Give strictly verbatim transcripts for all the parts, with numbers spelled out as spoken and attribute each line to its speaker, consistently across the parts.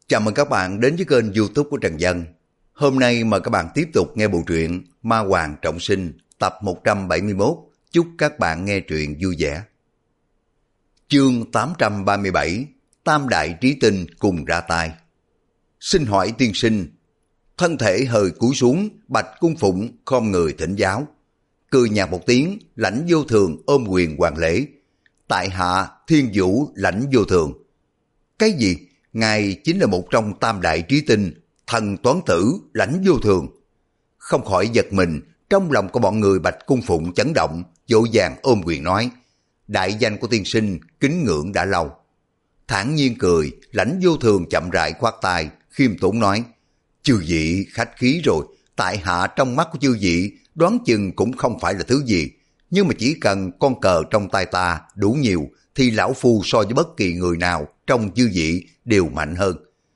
Speaker 1: Chào mừng các bạn đến với kênh YouTube của Trần Dân. Hôm nay mời các bạn tiếp tục nghe bộ truyện Ma Hoàng Trọng Sinh tập một trăm bảy mươi mốt. Chúc các bạn nghe truyện vui vẻ. Chương tám trăm ba mươi bảy. Tam đại trí tinh cùng ra tay. Xin hỏi tiên sinh. Thân thể hơi cúi xuống, Bạch Cung Phụng khom người thỉnh giáo. Cười nhạt một tiếng, Lãnh Vô Thường ôm quyền hoàng lễ. Tại hạ Thiên Vũ Lãnh Vô Thường. Cái gì? Ngài chính là một trong tam đại trí tinh, thần toán tử Lãnh Vô Thường. Không khỏi giật mình, trong lòng của bọn người Bạch Cung Phụng chấn động, vội vàng ôm quyền nói: đại danh của tiên sinh kính ngưỡng đã lâu. Thản nhiên cười, Lãnh Vô Thường chậm rãi khoát tay, khiêm tốn nói: chư vị khách khí rồi, tại hạ trong mắt của chư vị đoán chừng cũng không phải là thứ gì, nhưng mà chỉ cần con cờ trong tay ta đủ nhiều thì lão phu so với bất kỳ người nào trong chư vị đều mạnh hơn.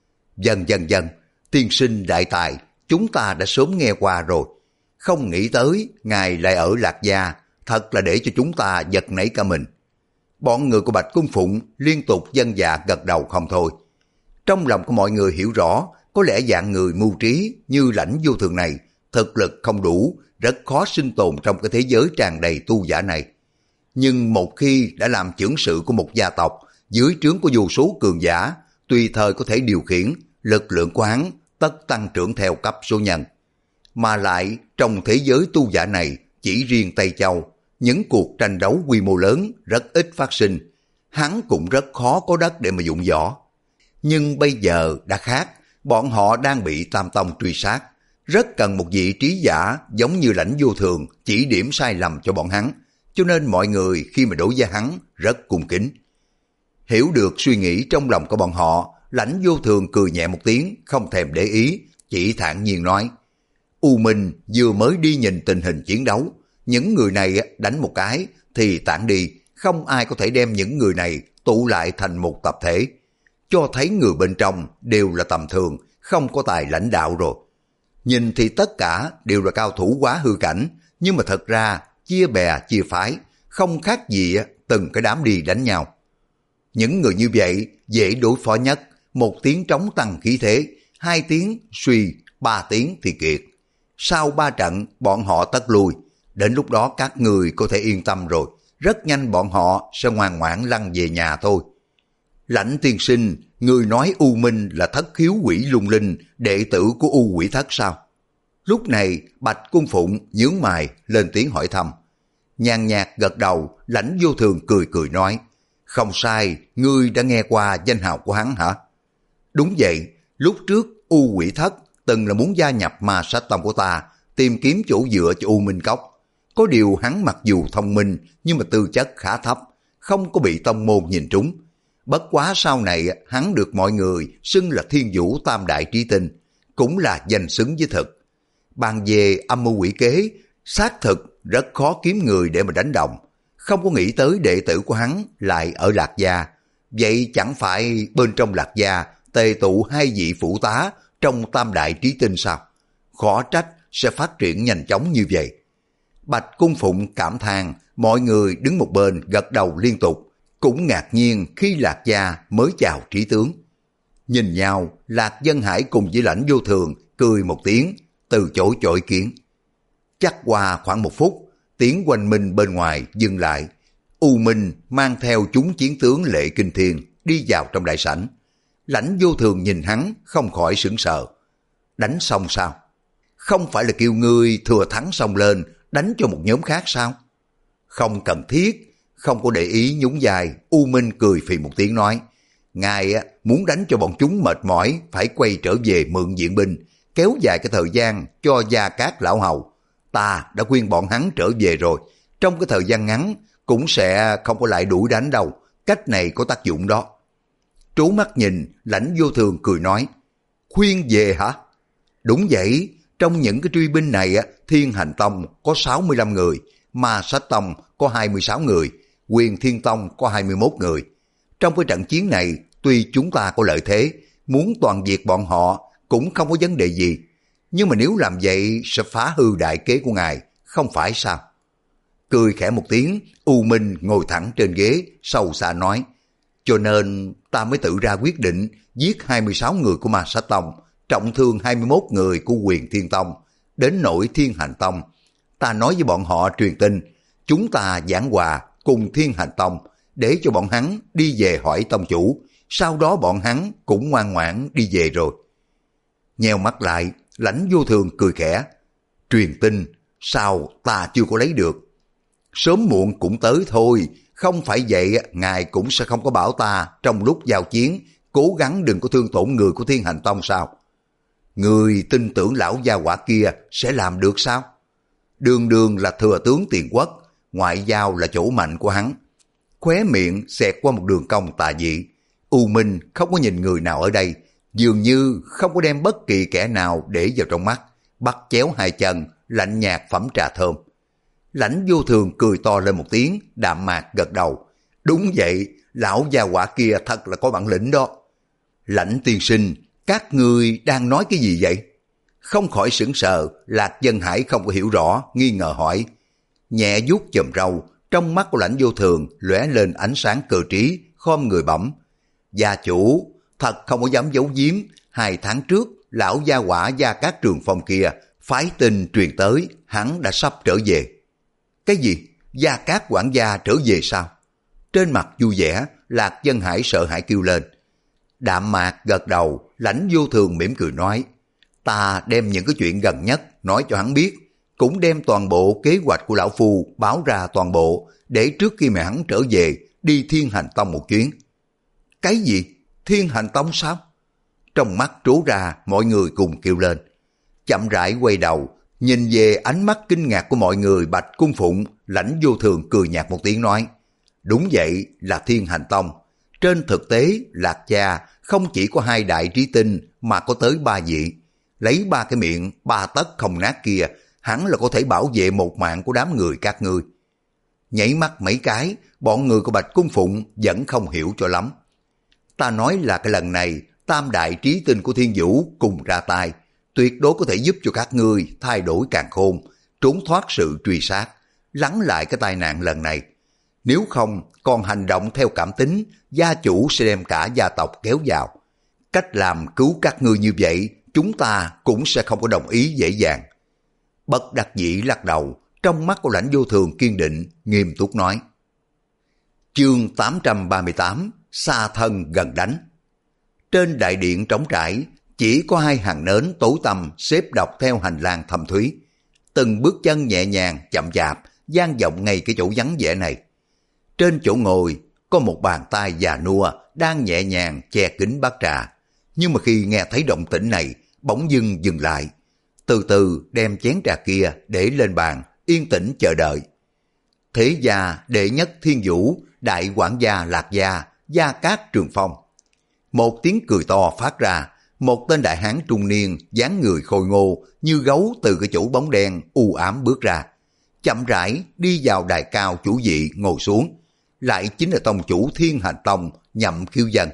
Speaker 1: Dần dần dần, tiên sinh đại tài, chúng ta đã sớm nghe qua rồi. Không nghĩ tới, ngài lại ở Lạc Gia, thật là để cho chúng ta giật nảy cả mình. Bọn người của Bạch Cung Phụng liên tục dân dạ gật đầu không thôi. Trong lòng của mọi người hiểu rõ, có lẽ dạng người mưu trí như Lãnh Vô Thường này, thực lực không đủ, rất khó sinh tồn trong cái thế giới tràn đầy tu giả này. Nhưng một khi đã làm chưởng sự của một gia tộc, dưới trướng của vô số cường giả, tùy thời có thể điều khiển, lực lượng của hắn tất tăng trưởng theo cấp số nhân. Mà lại trong thế giới tu giả này, chỉ riêng Tây Châu, những cuộc tranh đấu quy mô lớn rất ít phát sinh, hắn cũng rất khó có đất để mà dụng võ. Nhưng bây giờ đã khác, bọn họ đang bị Tam Tông truy sát, rất cần một vị trí giả giống như Lãnh Vô Thường chỉ điểm sai lầm cho bọn hắn, cho nên mọi người khi mà đối với hắn rất cung kính. Hiểu được suy nghĩ trong lòng của bọn họ, Lãnh Vô Thường cười nhẹ một tiếng, không thèm để ý, chỉ thản nhiên nói: U Minh vừa mới đi nhìn tình hình chiến đấu, những người này đánh một cái thì tản đi, không ai có thể đem những người này tụ lại thành một tập thể, cho thấy người bên trong đều là tầm thường, không có tài lãnh đạo rồi. Nhìn thì tất cả đều là cao thủ quá hư cảnh, nhưng mà thật ra chia bè chia phái, không khác gì từng cái đám đi đánh nhau. Những người như vậy dễ đối phó nhất, một tiếng trống tăng khí thế, hai tiếng suy, ba tiếng thì kiệt. Sau ba trận bọn họ tất lui, đến lúc đó các người có thể yên tâm rồi, rất nhanh bọn họ sẽ ngoan ngoãn lăn về nhà thôi. Lãnh tiên sinh, người nói U Minh là thất khiếu quỷ lung linh, đệ tử của U Quỷ Thất sao? Lúc này Bạch Cung Phụng nhướng mày lên tiếng hỏi thăm. Nhàn nhạt gật đầu, Lãnh Vô Thường cười cười nói: không sai, ngươi đã nghe qua danh hào của hắn hả? Đúng vậy, lúc trước U Quỷ Thất từng là muốn gia nhập Ma Sát Tông của ta, tìm kiếm chỗ dựa cho U Minh Cốc. Có điều hắn mặc dù thông minh nhưng mà tư chất khá thấp, không có bị tông môn nhìn trúng. Bất quá sau này hắn được mọi người xưng là Thiên Vũ Tam Đại Trí Tinh, cũng là danh xứng với thực. Bàn về âm mưu quỷ kế, xác thực rất khó kiếm người để mà đánh đồng. Không có nghĩ tới đệ tử của hắn lại ở Lạc Gia. Vậy chẳng phải bên trong Lạc Gia tề tụ hai vị phụ tá trong Tam Đại Trí Tinh sao? Khó trách sẽ phát triển nhanh chóng như vậy. Bạch Cung Phụng cảm thán, mọi người đứng một bên gật đầu liên tục, cũng ngạc nhiên khi Lạc Gia mới chào trí tướng. Nhìn nhau, Lạc Dân Hải cùng với Lãnh Vô Thường cười một tiếng, từ chối cho ý kiến. Chắc qua khoảng một phút, tiếng oanh minh bên ngoài dừng lại. U Minh mang theo chúng chiến tướng Lệ Kinh Thiên đi vào trong đại sảnh. Lãnh Vô Thường nhìn hắn không khỏi sửng sờ. Đánh xong sao? Không phải là kêu ngươi thừa thắng xong lên đánh cho một nhóm khác sao? Không cần thiết. Không có để ý nhún vai, U Minh cười phì một tiếng nói: ngài muốn đánh cho bọn chúng mệt mỏi, phải quay trở về mượn viện binh, kéo dài cái thời gian cho Gia Cát lão hầu. Ta đã khuyên bọn hắn trở về rồi, trong cái thời gian ngắn cũng sẽ không có lại đuổi đánh đâu, cách này có tác dụng đó. Trố mắt nhìn, Lãnh Vô Thường cười nói: khuyên về hả? Đúng vậy, trong những cái truy binh này Thiên Hành Tông có sáu mươi lăm người, Ma Sát Tông có hai mươi sáu người, Quyền Thiên Tông có hai mươi mốt người. Trong cái trận chiến này, tuy chúng ta có lợi thế, muốn toàn diệt bọn họ cũng không có vấn đề gì. Nhưng mà nếu làm vậy sẽ phá hư đại kế của ngài, không phải sao? Cười khẽ một tiếng, U Minh ngồi thẳng trên ghế, sâu xa nói: cho nên ta mới tự ra quyết định giết hai mươi sáu người của Ma Sát Tông, trọng thương hai mươi mốt người của Quyền Thiên Tông, đến nỗi Thiên Hành Tông. Ta nói với bọn họ truyền tin, chúng ta giảng hòa cùng Thiên Hành Tông, để cho bọn hắn đi về hỏi tông chủ, sau đó bọn hắn cũng ngoan ngoãn đi về rồi. Nheo mắt lại, Lãnh Vô Thường cười khẽ. Truyền tin, sao ta chưa có lấy được? Sớm muộn cũng tới thôi, không phải vậy ngài cũng sẽ không có bảo ta trong lúc giao chiến cố gắng đừng có thương tổn người của Thiên Hành Tông sao? Người tin tưởng lão gia hỏa kia sẽ làm được sao? Đường đường là thừa tướng Tiền Quốc, ngoại giao là chỗ mạnh của hắn. Khóe miệng xẹt qua một đường cong tà dị. U Minh không có nhìn người nào ở đây, dường như không có đem bất kỳ kẻ nào để vào trong mắt, bắt chéo hai chân, lạnh nhạt phẩm trà thơm. Lãnh Vô Thường cười to lên một tiếng, đạm mạc gật đầu. Đúng vậy, lão gia hỏa kia thật là có bản lĩnh đó. Lãnh tiên sinh, các ngươi đang nói cái gì vậy? Không khỏi sững sờ, Lạc Dân Hải không có hiểu rõ, nghi ngờ hỏi. Nhẹ vuốt chòm râu, trong mắt của Lãnh Vô Thường lóe lên ánh sáng cơ trí, khom người bẩm. Gia chủ, thật không có dám giấu giếm, hai tháng trước, lão gia hỏa Gia Cát Trường Phong kia, phái tin truyền tới, hắn đã sắp trở về. Cái gì? Gia Cát quản gia trở về sao? Trên mặt vui vẻ, Lạc Dân Hải sợ hãi kêu lên. Đạm mạc gật đầu, Lãnh Vô Thường mỉm cười nói. Ta đem những cái chuyện gần nhất nói cho hắn biết, cũng đem toàn bộ kế hoạch của lão phu báo ra toàn bộ, để trước khi mà hắn trở về đi Thiên Hành Tông một chuyến. Cái gì? Thiên Hành Tông sao? Trong mắt trố ra, mọi người cùng kêu lên. Chậm rãi quay đầu, nhìn về ánh mắt kinh ngạc của mọi người Bạch Cung Phụng, Lãnh Vô Thường cười nhạt một tiếng nói. Đúng vậy, là Thiên Hành Tông. Trên thực tế, Lạc Gia không chỉ có hai đại trí tinh mà có tới ba vị. Lấy ba cái miệng, ba tấc không nát kia, hắn là có thể bảo vệ một mạng của đám người các ngươi. Nhảy mắt mấy cái, bọn người của Bạch Cung Phụng vẫn không hiểu cho lắm. Ta nói là cái lần này, tam đại trí tinh của Thiên Vũ cùng ra tay, tuyệt đối có thể giúp cho các ngươi thay đổi càn khôn, trốn thoát sự truy sát, lắng lại cái tai nạn lần này. Nếu không, còn hành động theo cảm tính, gia chủ sẽ đem cả gia tộc kéo vào. Cách làm cứu các ngươi như vậy, chúng ta cũng sẽ không có đồng ý dễ dàng. Bất đắc dĩ lắc đầu, trong mắt của Lãnh Vô Thường kiên định, nghiêm túc nói. Chương tám trăm ba mươi tám, xa thân gần đánh. Trên đại điện trống trải, chỉ có hai hàng nến tối tăm xếp đọc theo hành lang thâm thúy. Từng bước chân nhẹ nhàng, chậm chạp, vang vọng ngay cái chỗ vắng vẻ này. Trên chỗ ngồi, có một bàn tay già nua đang nhẹ nhàng che kính bát trà. Nhưng mà khi nghe thấy động tĩnh này, bỗng dưng dừng lại. Từ từ đem chén trà kia để lên bàn, yên tĩnh chờ đợi. Thế gia đệ nhất Thiên Vũ, đại quản gia Lạc Gia, Gia Cát Trường Phong. Một tiếng cười to phát ra, một tên đại hán trung niên, dáng người khôi ngô như gấu từ cái chỗ bóng đen u ám bước ra. Chậm rãi đi vào đài cao chủ vị ngồi xuống. Lại chính là tông chủ Thiên Hành Tông Nhậm Khiêu Dân.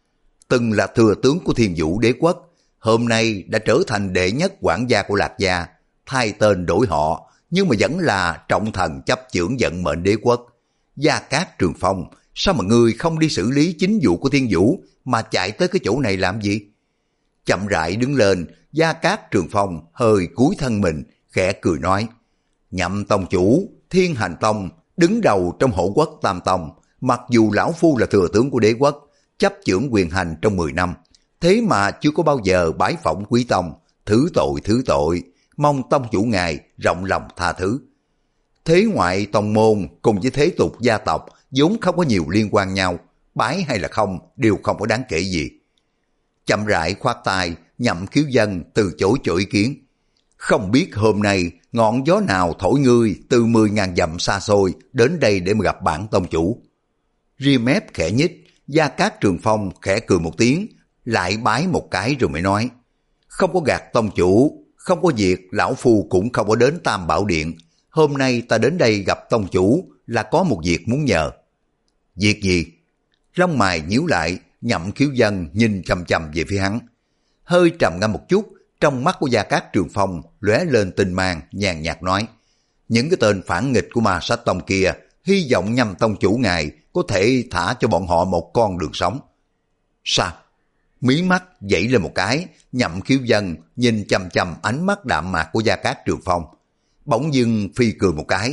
Speaker 1: Từng là thừa tướng của Thiên Vũ Đế Quốc, hôm nay đã trở thành đệ nhất quản gia của Lạc Gia, thay tên đổi họ, nhưng mà vẫn là trọng thần chấp chưởng vận mệnh đế quốc. Gia Cát Trường Phong, sao mà ngươi không đi xử lý chính vụ của Thiên Vũ mà chạy tới cái chỗ này làm gì? Chậm rãi đứng lên, Gia Cát Trường Phong hơi cúi thân mình, khẽ cười nói. Nhậm tông chủ, Thiên Hành Tông, đứng đầu trong hộ quốc Tam Tông, mặc dù lão phu là thừa tướng của đế quốc, chấp chưởng quyền hành trong mười năm, thế mà chưa có bao giờ bái phỏng quý tông, thứ tội thứ tội, mong tông chủ ngài rộng lòng tha thứ. Thế ngoại tông môn cùng với thế tục gia tộc vốn không có nhiều liên quan nhau, bái hay là không đều không có đáng kể gì. Chậm rãi khoát tay, Nhậm Khiếu Dân từ chối cho ý kiến. Không biết hôm nay ngọn gió nào thổi ngươi từ mười ngàn dặm xa xôi đến đây để mà gặp bản tông chủ. Ria mép khẽ nhích, Gia Cát Trường Phong khẽ cười một tiếng, lại bái một cái rồi mới nói. Không có gạt tông chủ, không có việc lão phu cũng không có đến Tam Bảo Điện. Hôm nay ta đến đây gặp tông chủ là có một việc muốn nhờ. Việc gì? Lông mày nhíu lại, Nhậm Khiếu Dân nhìn chằm chằm về phía hắn. Hơi trầm ngâm một chút, trong mắt của Gia Cát Trường Phong lóe lên tinh mang, nhàn nhạt nói. Những cái tên phản nghịch của Ma Sát Tông kia hy vọng Nhâm tông chủ ngài có thể thả cho bọn họ một con đường sống. Sao? Mí mắt dậy lên một cái, Nhậm Khiếu Dân nhìn chằm chằm ánh mắt đạm mạc của Gia Cát Trường Phong. Bỗng dưng phi cười một cái.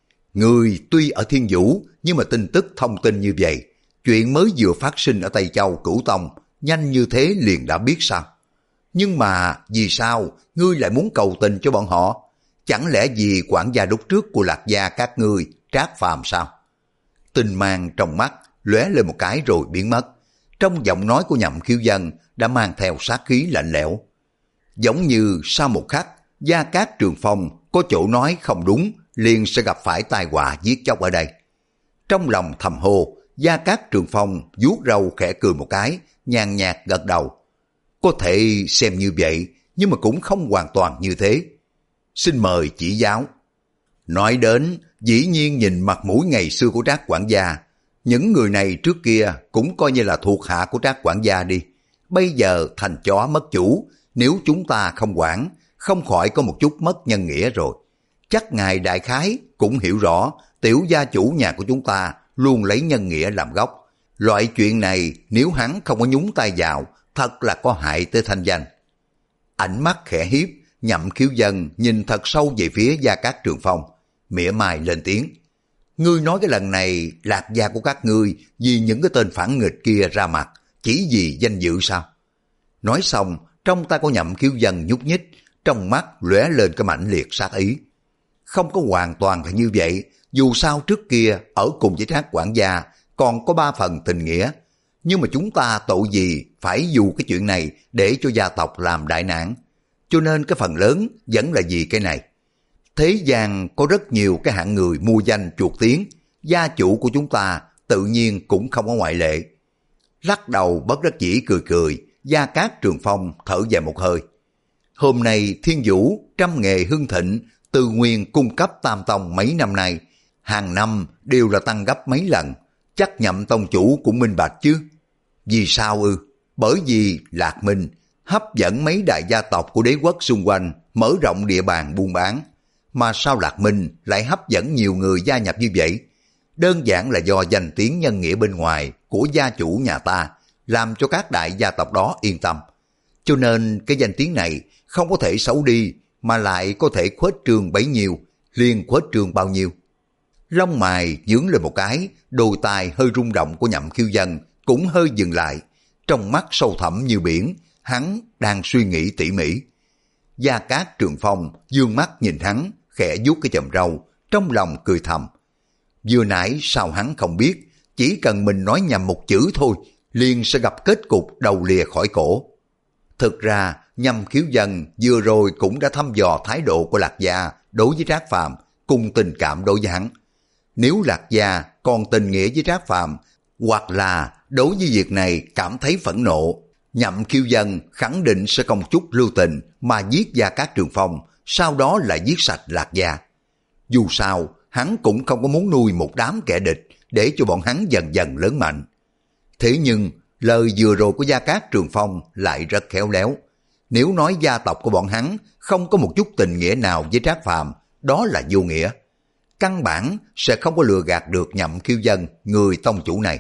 Speaker 1: Người tuy ở Thiên Vũ, nhưng mà tin tức thông tin như vậy, chuyện mới vừa phát sinh ở Tây Châu Cửu Tông, nhanh như thế liền đã biết sao? Nhưng mà vì sao ngươi lại muốn cầu tình cho bọn họ? Chẳng lẽ vì quản gia đúc trước của Lạc gia các ngươi Trác Phàm sao? Tinh mang trong mắt lóe lên một cái rồi biến mất. Trong giọng nói của Nhậm Khiếu Dân đã mang theo sát khí lạnh lẽo. Giống như sau một khắc, Gia Cát Trường Phong có chỗ nói không đúng, liền sẽ gặp phải tai họa giết chóc ở đây. Trong lòng thầm hô, Gia Cát Trường Phong vuốt râu khẽ cười một cái, nhàn nhạt gật đầu. Có thể xem như vậy, nhưng mà cũng không hoàn toàn như thế. Xin mời chỉ giáo. Nói đến, dĩ nhiên nhìn mặt mũi ngày xưa của Trác quản gia, những người này trước kia cũng coi như là thuộc hạ của Trác quản gia đi. Bây giờ thành chó mất chủ, nếu chúng ta không quản, không khỏi có một chút mất nhân nghĩa rồi. Chắc ngài đại khái cũng hiểu rõ, tiểu gia chủ nhà của chúng ta luôn lấy nhân nghĩa làm gốc. Loại chuyện này nếu hắn không có nhúng tay vào, thật là có hại tới thanh danh. Ánh mắt khẽ hiếp, Nhậm Khiếu Dân nhìn thật sâu về phía Gia Cát Trường Phong, mỉa mai lên tiếng. Ngươi nói cái lần này Lạc gia của các ngươi vì những cái tên phản nghịch kia ra mặt, chỉ vì danh dự sao? Nói xong, trong tay của Nhậm Khiếu Dân nhúc nhích, trong mắt lóe lên cái mãnh liệt sát ý. Không có hoàn toàn là như vậy, dù sao trước kia ở cùng với Trác quản gia còn có ba phần tình nghĩa, nhưng mà chúng ta tội gì phải dù cái chuyện này để cho gia tộc làm đại nạn, cho nên cái phần lớn vẫn là vì cái này. Thế gian có rất nhiều cái hạng người mua danh chuột tiếng, gia chủ của chúng ta tự nhiên cũng không có ngoại lệ. Lắc đầu bất đắc dĩ cười cười, Gia Cát Trường Phong thở dài một hơi. Hôm nay Thiên Vũ trăm nghề hưng thịnh, từ nguyên cung cấp tam tông mấy năm nay, hàng năm đều là tăng gấp mấy lần, chắc Nhậm tông chủ cũng minh bạch chứ. Vì sao ư? Bởi vì Lạc Minh hấp dẫn mấy đại gia tộc của đế quốc xung quanh mở rộng địa bàn buôn bán. Mà sao Lạc Minh lại hấp dẫn nhiều người gia nhập như vậy? Đơn giản là do danh tiếng nhân nghĩa bên ngoài của gia chủ nhà ta làm cho các đại gia tộc đó yên tâm. Cho nên cái danh tiếng này không có thể xấu đi, mà lại có thể khuếch trương bấy nhiêu, liền khuếch trương bao nhiêu. Lông mày nhướng lên một cái, đôi tai hơi rung động của Nhậm Khiếu Dân cũng hơi dừng lại. Trong mắt sâu thẳm như biển, hắn đang suy nghĩ tỉ mỉ. Gia Cát Trường Phong dương mắt nhìn hắn, khẽ vuốt cái chòm râu, trong lòng cười thầm. Vừa nãy sao hắn không biết, chỉ cần mình nói nhầm một chữ thôi, liền sẽ gặp kết cục đầu lìa khỏi cổ. Thực ra, Nhâm Khiếu Dân vừa rồi cũng đã thăm dò thái độ của Lạc gia đối với Trác Phàm cùng tình cảm đối với hắn. Nếu Lạc gia còn tình nghĩa với Trác Phàm, hoặc là đối với việc này cảm thấy phẫn nộ, Nhậm Khiếu Dân khẳng định sẽ không chút lưu tình mà giết Gia Cát Trường Phong, sau đó lại giết sạch Lạc gia. Dù sao, hắn cũng không có muốn nuôi một đám kẻ địch để cho bọn hắn dần dần lớn mạnh. Thế nhưng, lời vừa rồi của Gia Cát Trường Phong lại rất khéo léo. Nếu nói gia tộc của bọn hắn không có một chút tình nghĩa nào với Trác Phàm, đó là vô nghĩa. Căn bản sẽ không có lừa gạt được Nhậm Khiếu Dân, người tông chủ này.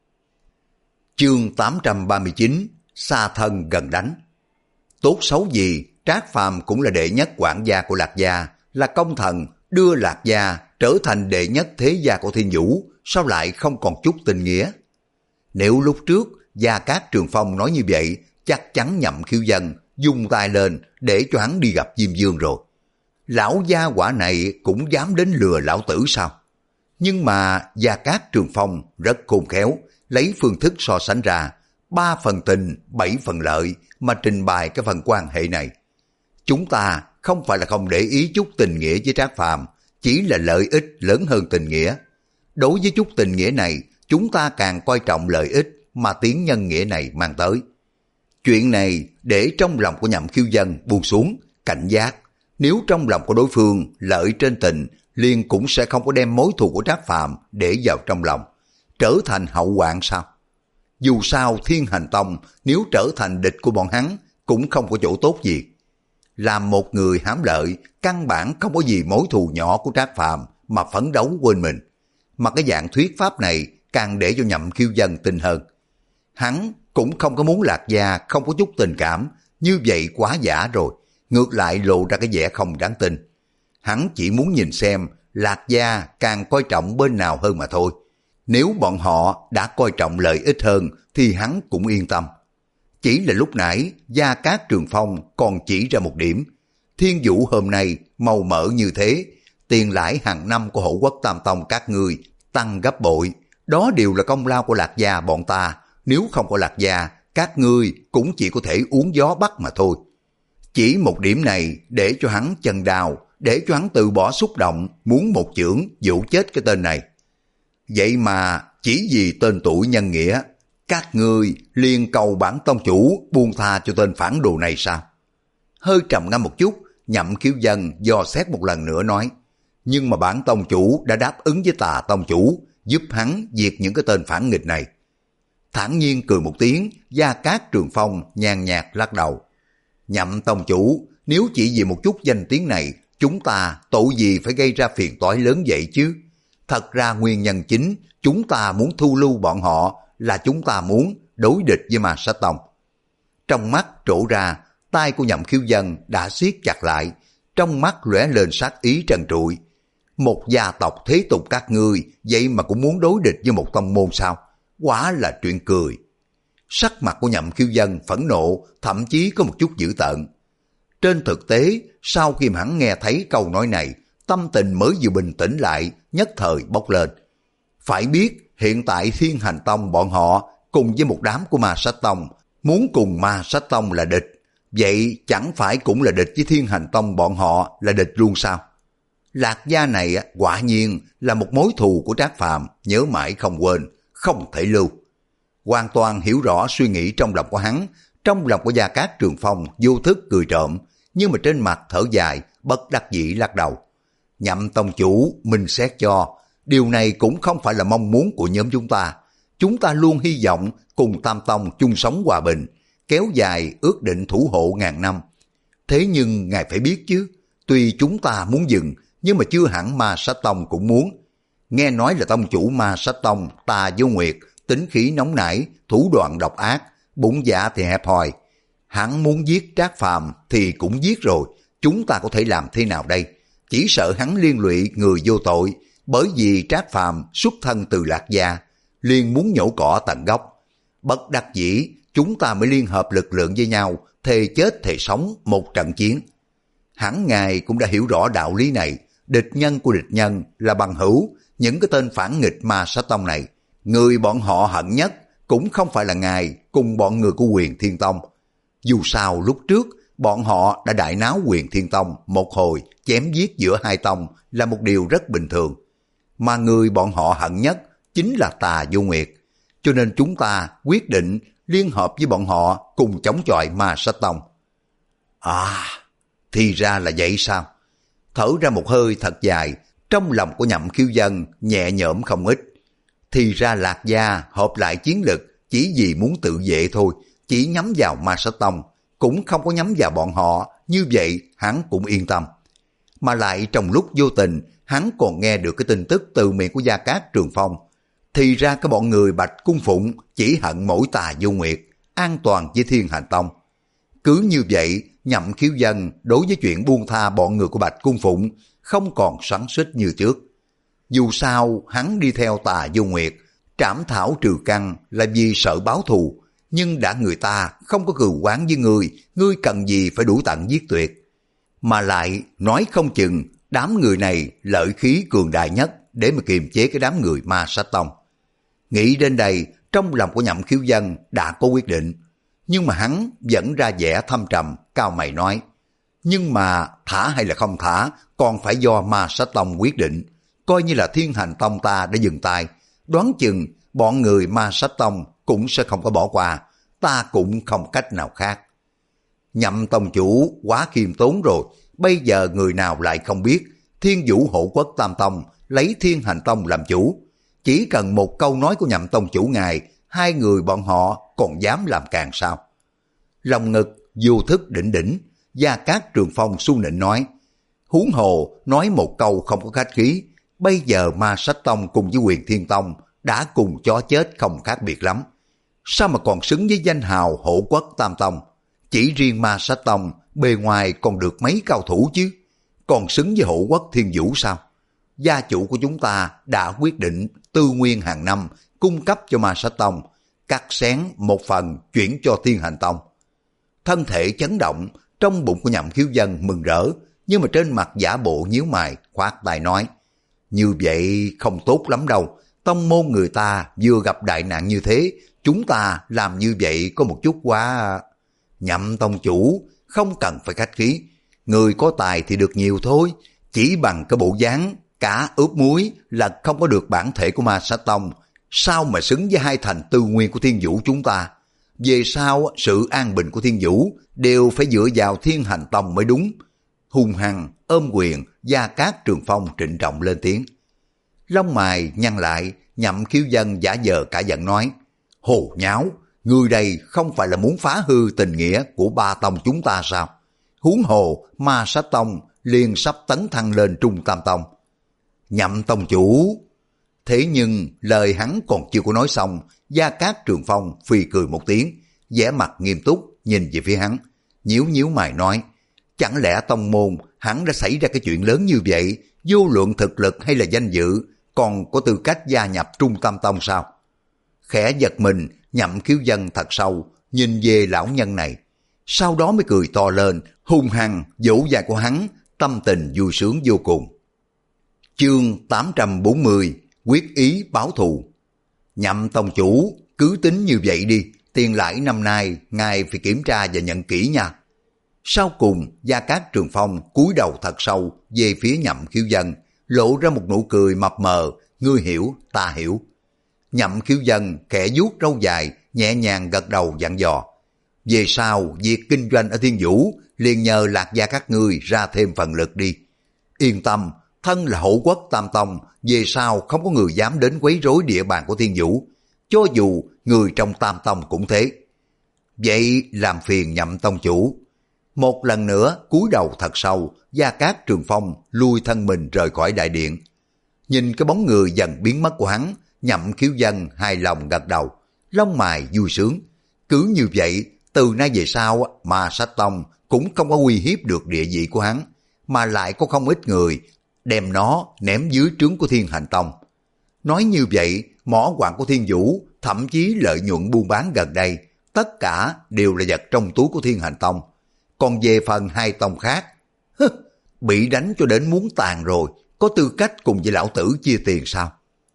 Speaker 1: Chương tám trăm ba mươi chín, xa thân gần đánh. Tốt xấu gì, Trác Phàm cũng là đệ nhất quản gia của Lạc gia, là công thần, đưa Lạc gia trở thành đệ nhất thế gia của Thiên Vũ, sao lại không còn chút tình nghĩa? Nếu lúc trước Gia Cát Trường Phong nói như vậy, chắc chắn Nhậm Khiếu Dân dùng tay lên để cho hắn đi gặp Diêm Dương rồi. Lão gia quả này cũng dám đến lừa lão tử sao? Nhưng mà Gia Cát Trường Phong rất khôn khéo, lấy phương thức so sánh ra, ba phần tình, bảy phần lợi mà trình bày cái phần quan hệ này. Chúng ta không phải là không để ý chút tình nghĩa với Trác Phàm, chỉ là lợi ích lớn hơn tình nghĩa. Đối với chút tình nghĩa này, chúng ta càng coi trọng lợi ích mà tiếng nhân nghĩa này mang tới. Chuyện này để trong lòng của Nhậm Khiếu Dân buông xuống, cảnh giác. Nếu trong lòng của đối phương lợi trên tình, liền cũng sẽ không có đem mối thù của Trác Phàm để vào trong lòng, trở thành hậu hoạn sao? Dù sao Thiên Hành Tông nếu trở thành địch của bọn hắn cũng không có chỗ tốt gì. Làm một người hám lợi, căn bản không có gì mối thù nhỏ của Trác Phàm mà phấn đấu quên mình. mà cái dạng thuyết pháp này càng để cho Nhậm Khiêu Dân tin hơn. Hắn cũng không có muốn Lạc Gia không có chút tình cảm, như vậy quá giả rồi, ngược lại lộ ra cái vẻ không đáng tin. Hắn chỉ muốn nhìn xem Lạc Gia càng coi trọng bên nào hơn mà thôi. Nếu bọn họ đã coi trọng lợi ích hơn thì hắn cũng yên tâm. Chỉ là lúc nãy Gia Cát Trường Phong còn chỉ ra một điểm. Thiên Vũ hôm nay màu mỡ như thế, tiền lãi hàng năm của Hộ Quốc Tam Tông các ngươi tăng gấp bội. Đó đều là công lao của Lạc Gia bọn ta. Nếu không có Lạc Gia, các ngươi cũng chỉ có thể uống gió Bắc mà thôi. Chỉ một điểm này để cho hắn chân đào, để cho hắn từ bỏ xúc động, muốn một chưởng dụ chết cái tên này. Vậy mà chỉ vì tên tuổi nhân nghĩa, các ngươi liền cầu bản tông chủ buông tha cho tên phản đồ này sao? Hơi trầm ngâm một chút, Nhậm Khiếu Dân dò xét một lần nữa nói, nhưng mà bản tông chủ đã đáp ứng với Tà tông chủ, giúp hắn diệt những cái tên phản nghịch này. Thản nhiên cười một tiếng, Gia Cát Trường Phong nhàn nhạt lắc đầu. Nhậm tông chủ, nếu chỉ vì một chút danh tiếng này, chúng ta tội gì phải gây ra phiền toái lớn vậy chứ? Thật ra nguyên nhân chính, chúng ta muốn thu lưu bọn họ là chúng ta muốn đối địch với Ma Sát Tông. Trong mắt trổ ra, tay của Nhậm Khiếu Dân đã siết chặt lại, trong mắt lóe lên sát ý trần trụi. Một gia tộc thế tục các ngươi, vậy mà cũng muốn đối địch với một tông môn sao? Quả là chuyện cười. Sắc mặt của Nhậm Khiếu Dân phẫn nộ, thậm chí có một chút dữ tợn. Trên thực tế, sau khi hắn nghe thấy câu nói này, tâm tình mới vừa bình tĩnh lại, nhất thời bốc lên. Phải biết, hiện tại Thiên Hành Tông bọn họ cùng với một đám của Ma Sát Tông, muốn cùng Ma Sát Tông là địch, vậy chẳng phải cũng là địch với Thiên Hành Tông bọn họ là địch luôn sao? Lạc Gia này quả nhiên là một mối thù của Trác Phàm, nhớ mãi không quên, không thể lưu. Hoàn toàn hiểu rõ suy nghĩ trong lòng của hắn, trong lòng của Gia Cát Trường Phong vô thức cười trộm, nhưng mà trên mặt thở dài, bất đắc dĩ lắc đầu. Nhậm tông chủ, mình xét cho, điều này cũng không phải là mong muốn của nhóm chúng ta. Chúng ta luôn hy vọng cùng Tam Tông chung sống hòa bình, kéo dài ước định thủ hộ ngàn năm. Thế nhưng ngài phải biết chứ, tuy chúng ta muốn dừng, nhưng mà chưa hẳn Ma Sát Tông cũng muốn. Nghe nói là tông chủ Ma Sát Tông Tà Vô Nguyệt, tính khí nóng nảy, thủ đoạn độc ác, bụng dạ thì hẹp hòi. Hắn muốn giết Trác Phàm thì cũng giết rồi, chúng ta có thể làm thế nào đây? Chỉ sợ hắn liên lụy người vô tội, bởi vì Trác Phàm xuất thân từ Lạc Gia, liền muốn nhổ cỏ tận gốc. Bất đắc dĩ, chúng ta mới liên hợp lực lượng với nhau, thề chết thề sống một trận chiến. Hẳn ngài cũng đã hiểu rõ đạo lý này, địch nhân của địch nhân là bằng hữu, những cái tên phản nghịch Ma Sát Tông này. Người bọn họ hận nhất cũng không phải là ngài cùng bọn người của Huyền Thiên Tông. Dù sao lúc trước, bọn họ đã đại náo Huyền Thiên Tông một hồi, chém giết giữa hai tông là một điều rất bình thường. Mà người bọn họ hận nhất chính là Tà Vô Nguyệt. Cho nên chúng ta quyết định liên hợp với bọn họ cùng chống chọi Ma Sát Tông. À, thì ra là vậy sao? Thở ra một hơi thật dài, trong lòng của Nhậm Khiếu Dân nhẹ nhõm không ít. Thì ra Lạc Gia hợp lại chiến lực chỉ vì muốn tự vệ thôi, chỉ nhắm vào Ma Sát Tông, cũng không có nhắm vào bọn họ, như vậy hắn cũng yên tâm. Mà lại trong lúc vô tình, hắn còn nghe được cái tin tức từ miệng của Gia Cát Trường Phong. Thì ra cái bọn người Bạch Cung Phụng chỉ hận mỗi Tà Vô Nguyệt, an toàn với Thiên Hành Tông. Cứ như vậy, Nhậm Khiếu Dân đối với chuyện buông tha bọn người của Bạch Cung Phụng không còn xoắn xuýt như trước. Dù sao, hắn đi theo Tà Vô Nguyệt, trảm thảo trừ căn là vì sợ báo thù, nhưng đã người ta không có cừu oán với ngươi, ngươi cần gì phải đuổi tận giết tuyệt. Mà lại, nói không chừng, đám người này lợi khí cường đại nhất để mà kiềm chế cái đám người Ma Sát Tông. Nghĩ đến đây, trong lòng của Nhậm Khiếu Dân đã có quyết định, nhưng mà hắn vẫn ra vẻ thâm trầm, cao mày nói, nhưng mà thả hay là không thả, còn phải do Ma Sát Tông quyết định. Coi như là Thiên Hành Tông ta đã dừng tay, đoán chừng bọn người Ma Sát Tông cũng sẽ không có bỏ qua, ta cũng không cách nào khác. Nhậm tông chủ quá khiêm tốn rồi, bây giờ người nào lại không biết Thiên Vũ Hộ Quốc Tam Tông lấy Thiên Hành Tông làm chủ. Chỉ cần một câu nói của Nhậm tông chủ ngài, hai người bọn họ còn dám làm càng sao? Lòng ngực vô thức đỉnh đỉnh, Gia Cát Trường Phong su nịnh nói, huống hồ nói một câu không có khách khí, Bây giờ Ma Sách Tông cùng với Huyền Thiên Tông đã cùng chó chết không khác biệt lắm. Sao mà còn xứng với danh hào Hộ Quốc Tam Tông? Chỉ riêng Ma Sách Tông bề ngoài còn được mấy cao thủ chứ, còn xứng với Hộ Quốc Thiên Vũ sao? Gia chủ của chúng ta đã quyết định tư nguyên hàng năm cung cấp cho Ma Sách Tông, cắt xén một phần chuyển cho Thiên Hành Tông. Thân thể chấn động, trong bụng của Nhậm Khiếu Dân mừng rỡ, nhưng mà trên mặt giả bộ nhíu mày, khoát tay nói, như vậy không tốt lắm đâu, tông môn người ta vừa gặp đại nạn như thế, chúng ta làm như vậy có một chút quá... Nhậm tông chủ, không cần phải khách khí, người có tài thì được nhiều thôi, chỉ bằng cái bộ dáng cả ướp muối là không có được bản thể của Ma Sát Tông, sao mà xứng với hai thành tư nguyên của Thiên Vũ chúng ta. Về sau sự an bình của Thiên Vũ đều phải dựa vào Thiên Hành Tông mới đúng. Hung hăng ôm quyền, Gia Cát Trường Phong trịnh trọng lên tiếng. Lông mày nhăn lại, Nhậm Khiếu Dân giả vờ cả giận nói, hồ nháo, người đây không phải là muốn phá hư tình nghĩa của ba tông chúng ta sao? Huống hồ Ma Sát Tông liền sắp tấn thăng lên Trung Tam Tông. Nhậm tông chủ. Thế nhưng lời hắn còn chưa có nói xong, Gia Cát Trường Phong phì cười một tiếng, vẻ mặt nghiêm túc nhìn về phía hắn, nhíu nhíu mày nói, chẳng lẽ tông môn hắn đã xảy ra cái chuyện lớn như vậy, vô luận thực lực hay là danh dự, còn có tư cách gia nhập Trung Tam Tông sao? Khẽ giật mình, Nhậm Khiếu Dân thật sâu nhìn về lão nhân này, sau đó mới cười to lên, hung hăng vỗ vai của hắn, tâm tình vui sướng vô cùng. Chương tám trăm bốn mươi, quyết ý báo thù. Nhậm tông chủ, cứ tính như vậy đi, tiền lãi năm nay ngài phải kiểm tra và nhận kỹ nha. Sau cùng, Gia Cát Trường Phong cúi đầu thật sâu về phía Nhậm Khiếu Dân, lộ ra một nụ cười mập mờ, ngươi hiểu, ta hiểu. Nhậm Khiếu Dân khẽ vuốt râu dài, nhẹ nhàng gật đầu dặn dò. Về sau, việc kinh doanh ở Thiên Vũ, liền nhờ Lạc Gia các ngươi ra thêm phần lực đi. Yên tâm, thân là Hộ Quốc Tam Tông, về sau không có người dám đến quấy rối địa bàn của Thiên Vũ, cho dù người trong Tam Tông cũng thế. Vậy làm phiền Nhậm tông chủ. Một lần nữa cúi đầu thật sâu, Gia Cát Trường Phong lui thân mình rời khỏi đại điện. Nhìn cái bóng người dần biến mất của hắn, Nhậm Khiếu Dân hài lòng gật đầu, lông mày vui sướng. Cứ như vậy, từ nay về sau Ma Sát Tông cũng không có uy hiếp được địa vị của hắn, mà lại có không ít người đem nó ném dưới trướng của Thiên Hành Tông. Nói như vậy, mỏ quặng của Thiên Vũ, thậm chí lợi nhuận buôn bán gần đây, tất cả đều là vật trong túi của Thiên Hành Tông. Còn về phần hai tông khác, hứ, bị đánh cho đến muốn tàn rồi, có tư cách cùng với lão tử chia tiền sao?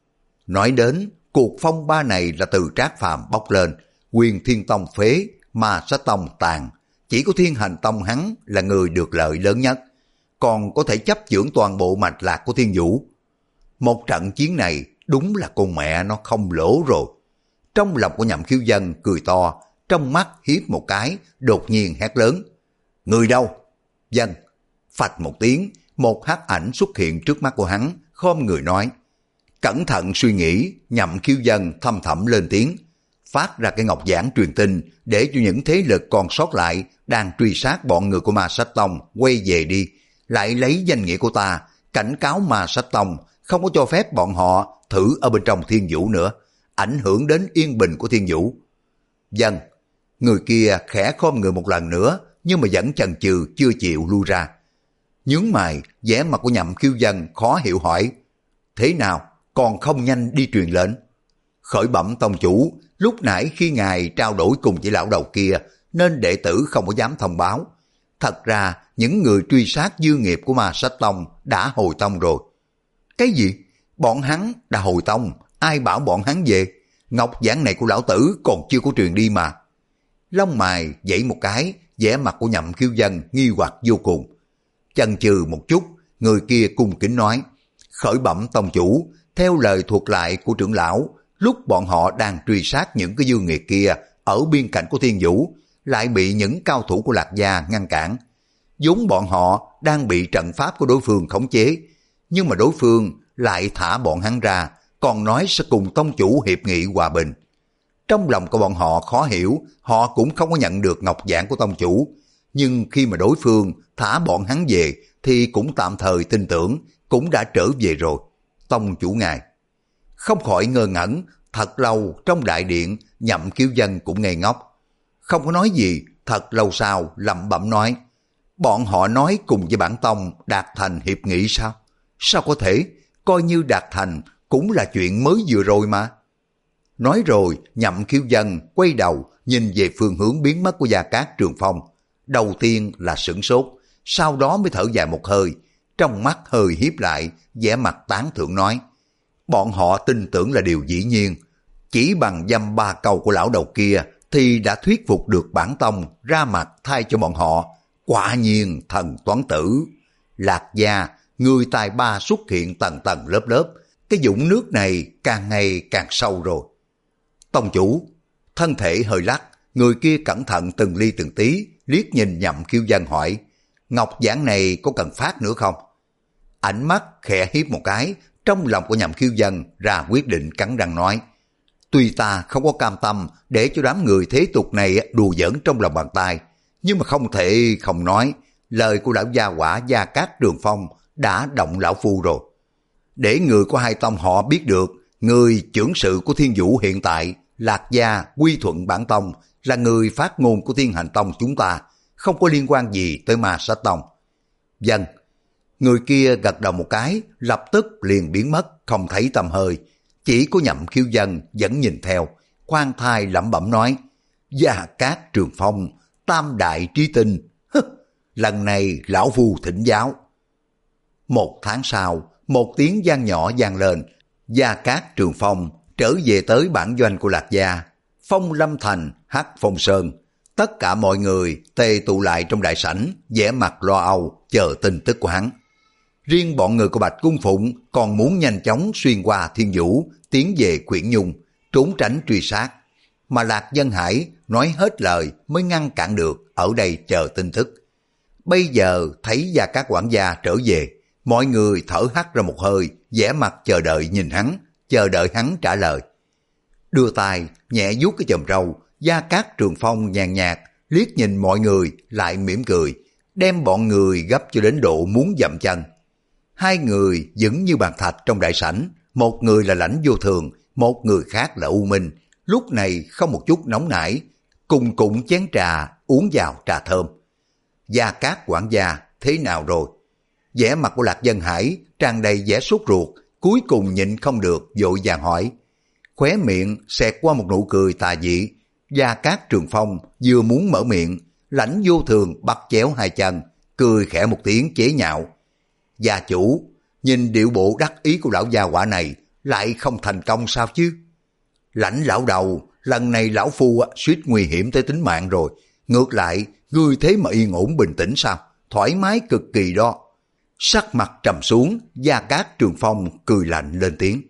Speaker 1: Nói đến, cuộc phong ba này là từ Trác Phàm bốc lên, Huyền Thiên Tông phế, Ma Sát Tông tàn, chỉ có Thiên Hành Tông hắn là người được lợi lớn nhất, còn có thể chấp chưởng toàn bộ mạch lạc của Thiên Vũ. Một trận chiến này đúng là con mẹ nó không lỗ rồi. Trong lòng của Nhậm Khiếu Dân cười to, trong mắt hiếp một cái, đột nhiên hét lớn. Người đâu? Dân. Phạch một tiếng, một hắc ảnh xuất hiện trước mắt của hắn, khom người nói. Cẩn thận suy nghĩ, Nhậm Khiếu Dân thâm thẳm lên tiếng, phát ra cái ngọc giảng truyền tin để cho những thế lực còn sót lại đang truy sát bọn người của Ma Sát Tông quay về đi, lại lấy danh nghĩa của ta cảnh cáo Ma Sát Tông không có cho phép bọn họ thử ở bên trong Thiên Vũ nữa, ảnh hưởng đến yên bình của Thiên Vũ. Dân. Người kia khẽ khom người một lần nữa, nhưng mà vẫn chần chừ chưa chịu lui ra. Nhướng mày, vẻ mặt của Nhậm Khiếu Dân khó hiểu hỏi, thế nào, còn không nhanh đi truyền lệnh? Khởi bẩm tông chủ, lúc nãy khi ngài trao đổi cùng với lão đầu kia, nên đệ tử không có dám thông báo. Thật ra, những người truy sát dư nghiệp của Ma Sát Tông đã hồi tông rồi. Cái gì? Bọn hắn đã hồi tông, ai bảo bọn hắn về? Ngọc giảng này của lão tử còn chưa có truyền đi mà. Lông mày giãy một cái, vẻ mặt của Nhậm Khiếu Dân nghi hoặc vô cùng. Chần chừ một chút, người kia cung kính nói, khởi bẩm tông chủ, theo lời thuật lại của trưởng lão, lúc bọn họ đang truy sát những cái dương nghiệt kia ở biên cảnh của Thiên Vũ, lại bị những cao thủ của Lạc Gia ngăn cản. Vốn bọn họ đang bị trận pháp của đối phương khống chế, nhưng mà đối phương lại thả bọn hắn ra, còn nói sẽ cùng tông chủ hiệp nghị hòa bình. Trong lòng của bọn họ khó hiểu, họ cũng không có nhận được ngọc giảng của tông chủ, nhưng khi mà đối phương thả bọn hắn về thì cũng tạm thời tin tưởng, cũng đã trở về rồi. tông chủ ngài. Không khỏi ngơ ngẩn, thật lâu trong đại điện, Nhậm Kiếu Dân cũng ngây ngốc. Không có nói gì, thật lâu sau lẩm bẩm nói, bọn họ nói cùng với bản tông đạt thành hiệp nghị sao? Sao có thể, coi như đạt thành cũng là chuyện mới vừa rồi mà. Nói rồi, Nhậm Kiếu Dân quay đầu nhìn về phương hướng biến mất của Gia Cát Trường Phong. Đầu tiên là sửng sốt, sau đó mới thở dài một hơi, trong mắt hơi hiếp lại, vẻ mặt tán thưởng nói, bọn họ tin tưởng là điều dĩ nhiên, chỉ bằng dăm ba câu của lão đầu kia thì đã thuyết phục được bản tông ra mặt thay cho bọn họ, quả nhiên thần toán tử. Lạc Gia, người tài ba xuất hiện tầng tầng lớp lớp, cái vũng nước này càng ngày càng sâu rồi. Tông chủ, thân thể hơi lắc, người kia cẩn thận từng ly từng tí, liếc nhìn Nhậm Kiếu Dân hỏi, ngọc giản này có cần phát nữa không? Ánh mắt khẽ hiếp một cái, trong lòng của Nhậm Kiếu Dân ra quyết định cắn răng nói, tuy ta không có cam tâm để cho đám người thế tục này đùa giỡn trong lòng bàn tay, nhưng mà không thể không nói, lời của lão gia quả Gia Cát Trường Phong đã động lão phu rồi. Để người của hai tông họ biết được, người trưởng sự của Thiên Vũ hiện tại, Lạc Gia quy thuận bản tông, là người phát ngôn của Thiên Hành Tông chúng ta, không có liên quan gì tới Ma Sát Tông. Dân, người kia gật đầu một cái, lập tức liền biến mất, không thấy tăm hơi. Chỉ có Nhậm Kiếu Dân vẫn nhìn theo, khoan thai lẩm bẩm nói, Gia Cát Trường Phong, tam đại trí tinh, lần này lão phu thỉnh giáo. Một tháng sau, một tiếng vang nhỏ vang lên, Gia Cát Trường Phong trở về tới bản doanh của Lạc Gia, Phong Lâm Thành, Hắc Phong Sơn. Tất cả mọi người tề tụ lại trong đại sảnh, vẻ mặt lo âu, chờ tin tức của hắn. Riêng bọn người của Bạch Cung Phụng còn muốn nhanh chóng xuyên qua Thiên Vũ, tiến về Quyển Nhung, trốn tránh truy sát. Mà Lạc Dân Hải nói hết lời mới ngăn cản được, ở đây chờ tin tức. Bây giờ thấy Gia Cát quản gia trở về, mọi người thở hắt ra một hơi, vẻ mặt chờ đợi nhìn hắn, chờ đợi hắn trả lời. Đưa tay nhẹ vuốt cái chòm râu, Gia Cát Trường Phong nhàn nhạt liếc nhìn mọi người, lại mỉm cười, đem bọn người gấp cho đến độ muốn dậm chân. Hai người vững như bàn thạch trong đại sảnh, một người là Lãnh Vô Thường, một người khác là U Minh, lúc này không một chút nóng nảy, cùng cụng chén trà uống vào trà thơm. Gia Cát quản gia thế nào rồi? Vẻ mặt của Lạc Dân Hải tràn đầy vẻ sốt ruột, cuối cùng nhịn không được vội vàng hỏi. Khóe miệng xẹt qua một nụ cười tà dị. Gia Cát Trường Phong vừa muốn mở miệng, Lãnh Vô Thường bắt chéo hai chân, cười khẽ một tiếng chế nhạo. Gia chủ, nhìn điệu bộ đắc ý của lão gia hỏa này lại không thành công sao chứ? Lãnh lão đầu, lần này lão phu suýt nguy hiểm tới tính mạng rồi, ngược lại ngươi thế mà yên ổn bình tĩnh sao? Thoải mái cực kỳ đó. Sắc mặt trầm xuống, Gia Cát Trường Phong cười lạnh lên tiếng.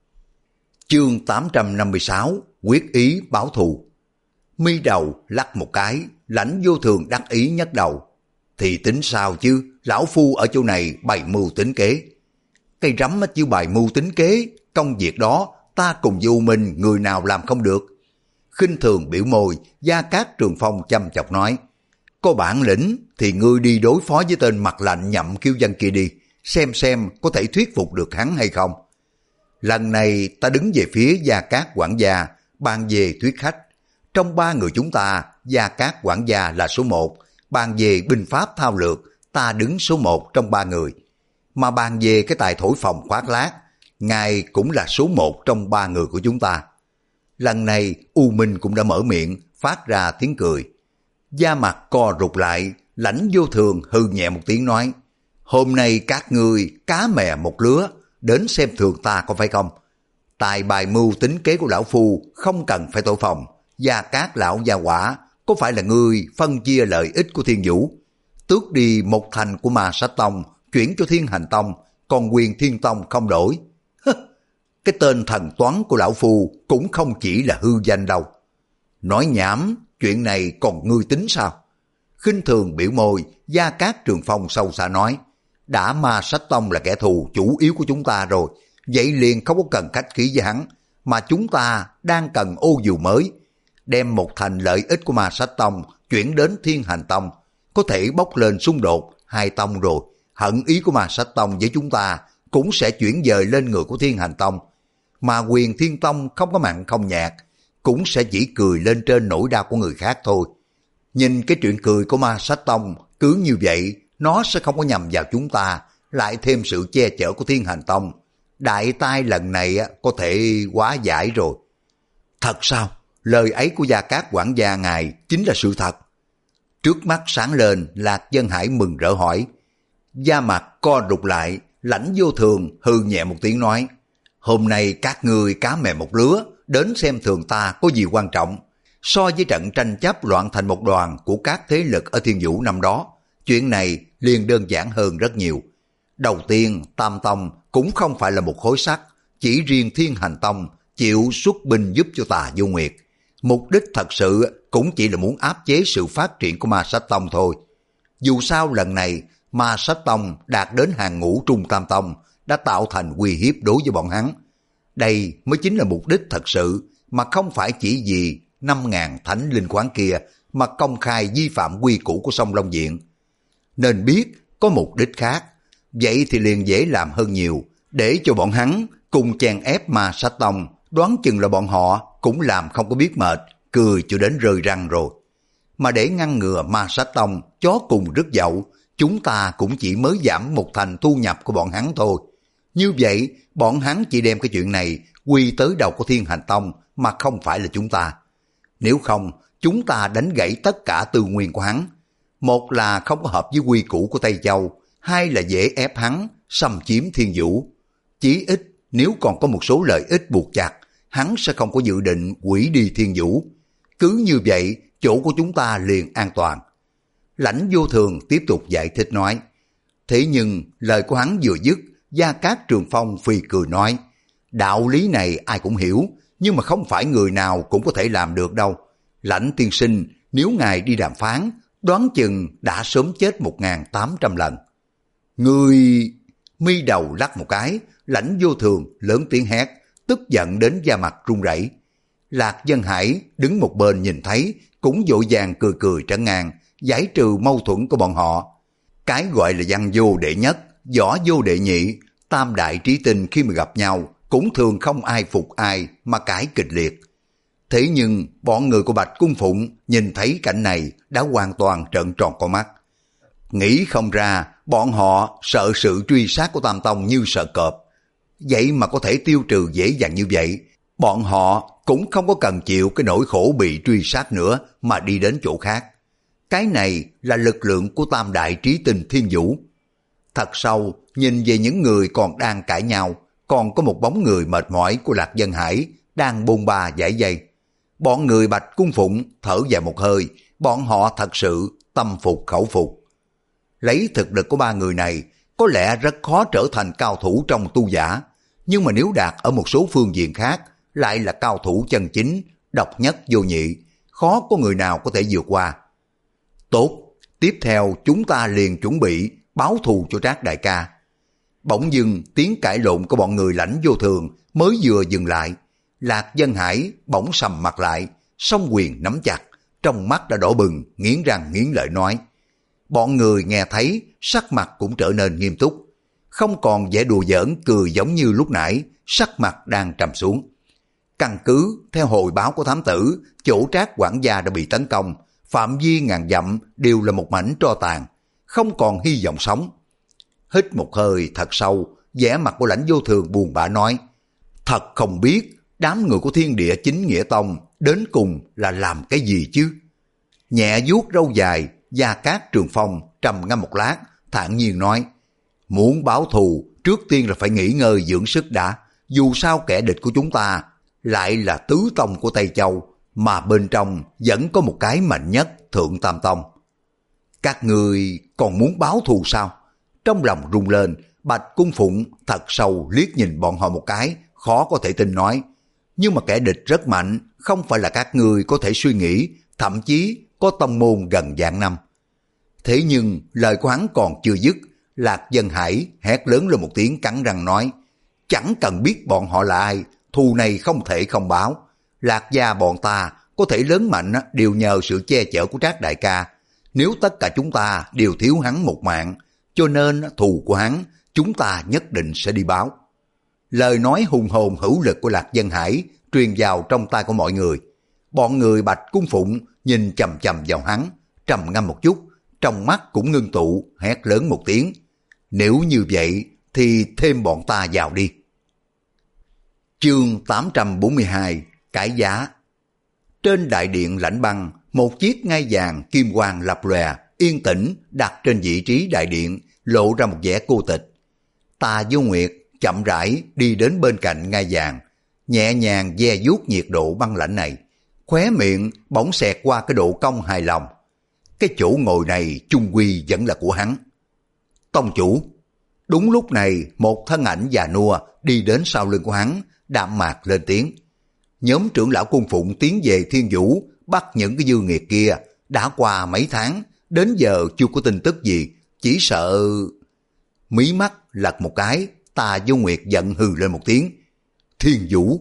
Speaker 1: Chương tám trăm năm mươi sáu, quyết ý báo thù. Mi đầu lắc một cái, Lãnh Vô Thường đắc ý nhấc đầu. Thì tính sao chứ, lão phu ở chỗ này bày mưu tính kế. Cây rắm chứ chiêu bài mưu tính kế, công việc đó ta cùng với U Minh người nào làm không được. Khinh thường biểu môi, Gia Cát Trường Phong chăm chọc nói. Có bản lĩnh thì ngươi đi đối phó với tên mặt lạnh Nhậm Kiếu Dân kia đi, xem xem có thể thuyết phục được hắn hay không. Lần này ta đứng về phía Gia Cát quản gia, bàn về thuyết khách. Trong ba người chúng ta, Gia Cát quản gia là số một, bàn về binh pháp thao lược, ta đứng số một trong ba người. Mà bàn về cái tài thổi phồng khoác lác, ngài cũng là số một trong ba người của chúng ta. Lần này U Minh cũng đã mở miệng, phát ra tiếng cười. Da mặt co rụt lại, Lãnh Vô Thường hư nhẹ một tiếng nói, hôm nay các ngươi cá mè một lứa, đến xem thường ta có phải không? Tài bài mưu tính kế của lão phu không cần phải thổi phồng. Gia Cát lão gia quả, có phải là ngươi phân chia lợi ích của Thiên Vũ, tước đi một thành của Ma Sát Tông, chuyển cho Thiên Hành Tông, còn quyền Thiên Tông không đổi? Cái tên thần toán của lão phu cũng không chỉ là hư danh đâu. Nói nhảm, chuyện này còn ngươi tính sao? Khinh thường biểu môi, Gia Cát Trường Phong sâu xa nói, đã Ma Sát Tông là kẻ thù chủ yếu của chúng ta rồi, vậy liền không có cần khách khí với hắn, mà chúng ta đang cần ô dù mới, đem một thành lợi ích của Ma Sát Tông chuyển đến Thiên Hành Tông, có thể bốc lên xung đột hai tông rồi, hận ý của Ma Sát Tông với chúng ta cũng sẽ chuyển dời lên người của Thiên Hành Tông. Mà Quyền Thiên Tông không có mặn không nhạt, cũng sẽ chỉ cười lên trên nỗi đau của người khác thôi. Nhìn cái chuyện cười của Ma Sách Tông cứ như vậy, nó sẽ không có nhằm vào chúng ta, lại thêm sự che chở của Thiên Hành Tông. Đại tai lần này có thể hóa giải rồi. Thật sao? Lời ấy của Gia Cát quản gia ngài chính là sự thật. Trước mắt sáng lên, Lạc Dân Hải mừng rỡ hỏi. Da mặt co rụt lại, Lãnh Vô Thường hừ nhẹ một tiếng nói, hôm nay các ngươi cá mè một lứa, đến xem thường ta có gì quan trọng. So với trận tranh chấp loạn thành một đoàn của các thế lực ở Thiên Vũ năm đó, chuyện này liền đơn giản hơn rất nhiều. Đầu tiên, Tam Tông cũng không phải là một khối sắt, chỉ riêng Thiên Hành Tông chịu xuất binh giúp cho Tà Vô Nguyệt. Mục đích thật sự cũng chỉ là muốn áp chế sự phát triển của Ma Sách Tông thôi. Dù sao lần này, Ma Sách Tông đạt đến hàng ngũ Trung Tam Tông đã tạo thành uy hiếp đối với bọn hắn. Đây mới chính là mục đích thật sự, mà không phải chỉ vì năm ngàn thánh linh quán kia mà công khai vi phạm quy củ của Sông Long Viện. Nên biết có mục đích khác, vậy thì liền dễ làm hơn nhiều, để cho bọn hắn cùng chèn ép Ma Sách Tông, đoán chừng là bọn họ cũng làm không có biết mệt, cười cho đến rơi răng rồi. Mà để ngăn ngừa Ma Sách Tông chó cùng rứt dậu, chúng ta cũng chỉ mới giảm một thành thu nhập của bọn hắn thôi. Như vậy, bọn hắn chỉ đem cái chuyện này quy tới đầu của Thiên Hành Tông mà không phải là chúng ta. Nếu không, chúng ta đánh gãy tất cả tư nguyên của hắn. Một là không có hợp với quy củ của Tây Châu, hai là dễ ép hắn xâm chiếm Thiên Vũ. Chí ít nếu còn có một số lợi ích buộc chặt, hắn sẽ không có dự định hủy đi Thiên Vũ. Cứ như vậy, chỗ của chúng ta liền an toàn. Lãnh Vô Thường tiếp tục giải thích nói. Thế nhưng lời của hắn vừa dứt, Gia Cát Trường Phong phì cười nói, đạo lý này ai cũng hiểu, nhưng mà không phải người nào cũng có thể làm được đâu. Lãnh tiên sinh, nếu ngài đi đàm phán, đoán chừng đã sớm chết một nghìn tám trăm lần. Ngươi... Mi đầu lắc một cái, Lãnh Vô Thường lớn tiếng hét, tức giận đến da mặt run rẩy. Lạc Dân Hải đứng một bên nhìn thấy, cũng vội vàng cười cười trấn ngang, giải trừ mâu thuẫn của bọn họ. Cái gọi là văn vô đệ nhất, võ vô đệ nhị, tam đại trí tinh khi mà gặp nhau cũng thường không ai phục ai mà cãi kịch liệt. Thế nhưng bọn người của Bạch Cung Phụng nhìn thấy cảnh này đã hoàn toàn trợn tròn con mắt. Nghĩ không ra bọn họ sợ sự truy sát của Tam Tông như sợ cọp. Vậy mà có thể tiêu trừ dễ dàng như vậy, bọn họ cũng không có cần chịu cái nỗi khổ bị truy sát nữa mà đi đến chỗ khác. Cái này là lực lượng của tam đại trí tinh Thiên Vũ. Thật sâu, nhìn về những người còn đang cãi nhau, còn có một bóng người mệt mỏi của Lạc Dân Hải đang bôn ba giải dây. Bọn người Bạch Cung Phụng thở dài một hơi, bọn họ thật sự tâm phục khẩu phục. Lấy thực lực của ba người này, có lẽ rất khó trở thành cao thủ trong tu giả, nhưng mà nếu đạt ở một số phương diện khác, lại là cao thủ chân chính, độc nhất vô nhị, khó có người nào có thể vượt qua. Tốt, tiếp theo chúng ta liền chuẩn bị báo thù cho Trác đại ca. Bỗng dưng tiếng cãi lộn của bọn người Lãnh Vô Thường mới vừa dừng lại, Lạc Dân Hải bỗng sầm mặt lại, song quyền nắm chặt, trong mắt đã đỏ bừng, nghiến răng nghiến lợi nói. Bọn người nghe thấy, sắc mặt cũng trở nên nghiêm túc, không còn vẻ đùa giỡn cười giống như lúc nãy, sắc mặt đang trầm xuống. Căn cứ theo hồi báo của thám tử, chỗ Trác quản gia đã bị tấn công, phạm vi ngàn dặm đều là một mảnh tro tàn, không còn hy vọng sống. Hít một hơi thật sâu, vẻ mặt của Lãnh Vô Thường buồn bã nói, thật không biết đám người của Thiên Địa Chính Nghĩa Tông đến cùng là làm cái gì chứ. Nhẹ vuốt râu dài, Gia Cát Trường Phong trầm ngâm một lát, thản nhiên nói, muốn báo thù trước tiên là phải nghỉ ngơi dưỡng sức đã. Dù sao kẻ địch của chúng ta lại là tứ tông của Tây Châu, mà bên trong vẫn có một cái mạnh nhất, Thượng Tam Tông. Các người còn muốn báo thù sao? Trong lòng rung lên, Bạch Cung Phụng thật sâu liếc nhìn bọn họ một cái, khó có thể tin nói, nhưng mà kẻ địch rất mạnh, không phải là các người có thể suy nghĩ, thậm chí có tông môn gần vạn năm. Thế nhưng lời của hắn còn chưa dứt, Lạc Dân Hải hét lớn lên một tiếng cắn răng nói, chẳng cần biết bọn họ là ai, thù này không thể không báo. Lạc gia bọn ta có thể lớn mạnh đều nhờ sự che chở của Trác đại ca. Nếu tất cả chúng ta đều thiếu hắn một mạng, cho nên thù của hắn chúng ta nhất định sẽ đi báo. Lời nói hùng hồn hữu lực của Lạc Dân Hải truyền vào trong tai của mọi người. Bọn người Bạch Cung Phụng nhìn chầm chầm vào hắn, trầm ngâm một chút, trong mắt cũng ngưng tụ, hét lớn một tiếng. Nếu như vậy thì thêm bọn ta vào đi. Chương tám trăm bốn mươi hai, Cải giá. Trên đại điện Lãnh Băng, một chiếc ngai vàng kim quang lập lòe, yên tĩnh đặt trên vị trí đại điện, lộ ra một vẻ cô tịch. Tà Vô Nguyệt chậm rãi đi đến bên cạnh ngai vàng, nhẹ nhàng ve vuốt nhiệt độ băng lãnh này, khóe miệng bỗng xẹt qua cái độ cong hài lòng. Cái chỗ ngồi này chung quy vẫn là của hắn. Tông chủ. Đúng lúc này, một thân ảnh già nua đi đến sau lưng của hắn, đạm mạc lên tiếng. Nhóm trưởng lão Cung Phụng tiến về Thiên Vũ, bắt những cái dư nghiệt kia. Đã qua mấy tháng, đến giờ chưa có tin tức gì, chỉ sợ... Mí mắt lật một cái, Tà Vô Nguyệt giận hừ lên một tiếng. Thiên Vũ,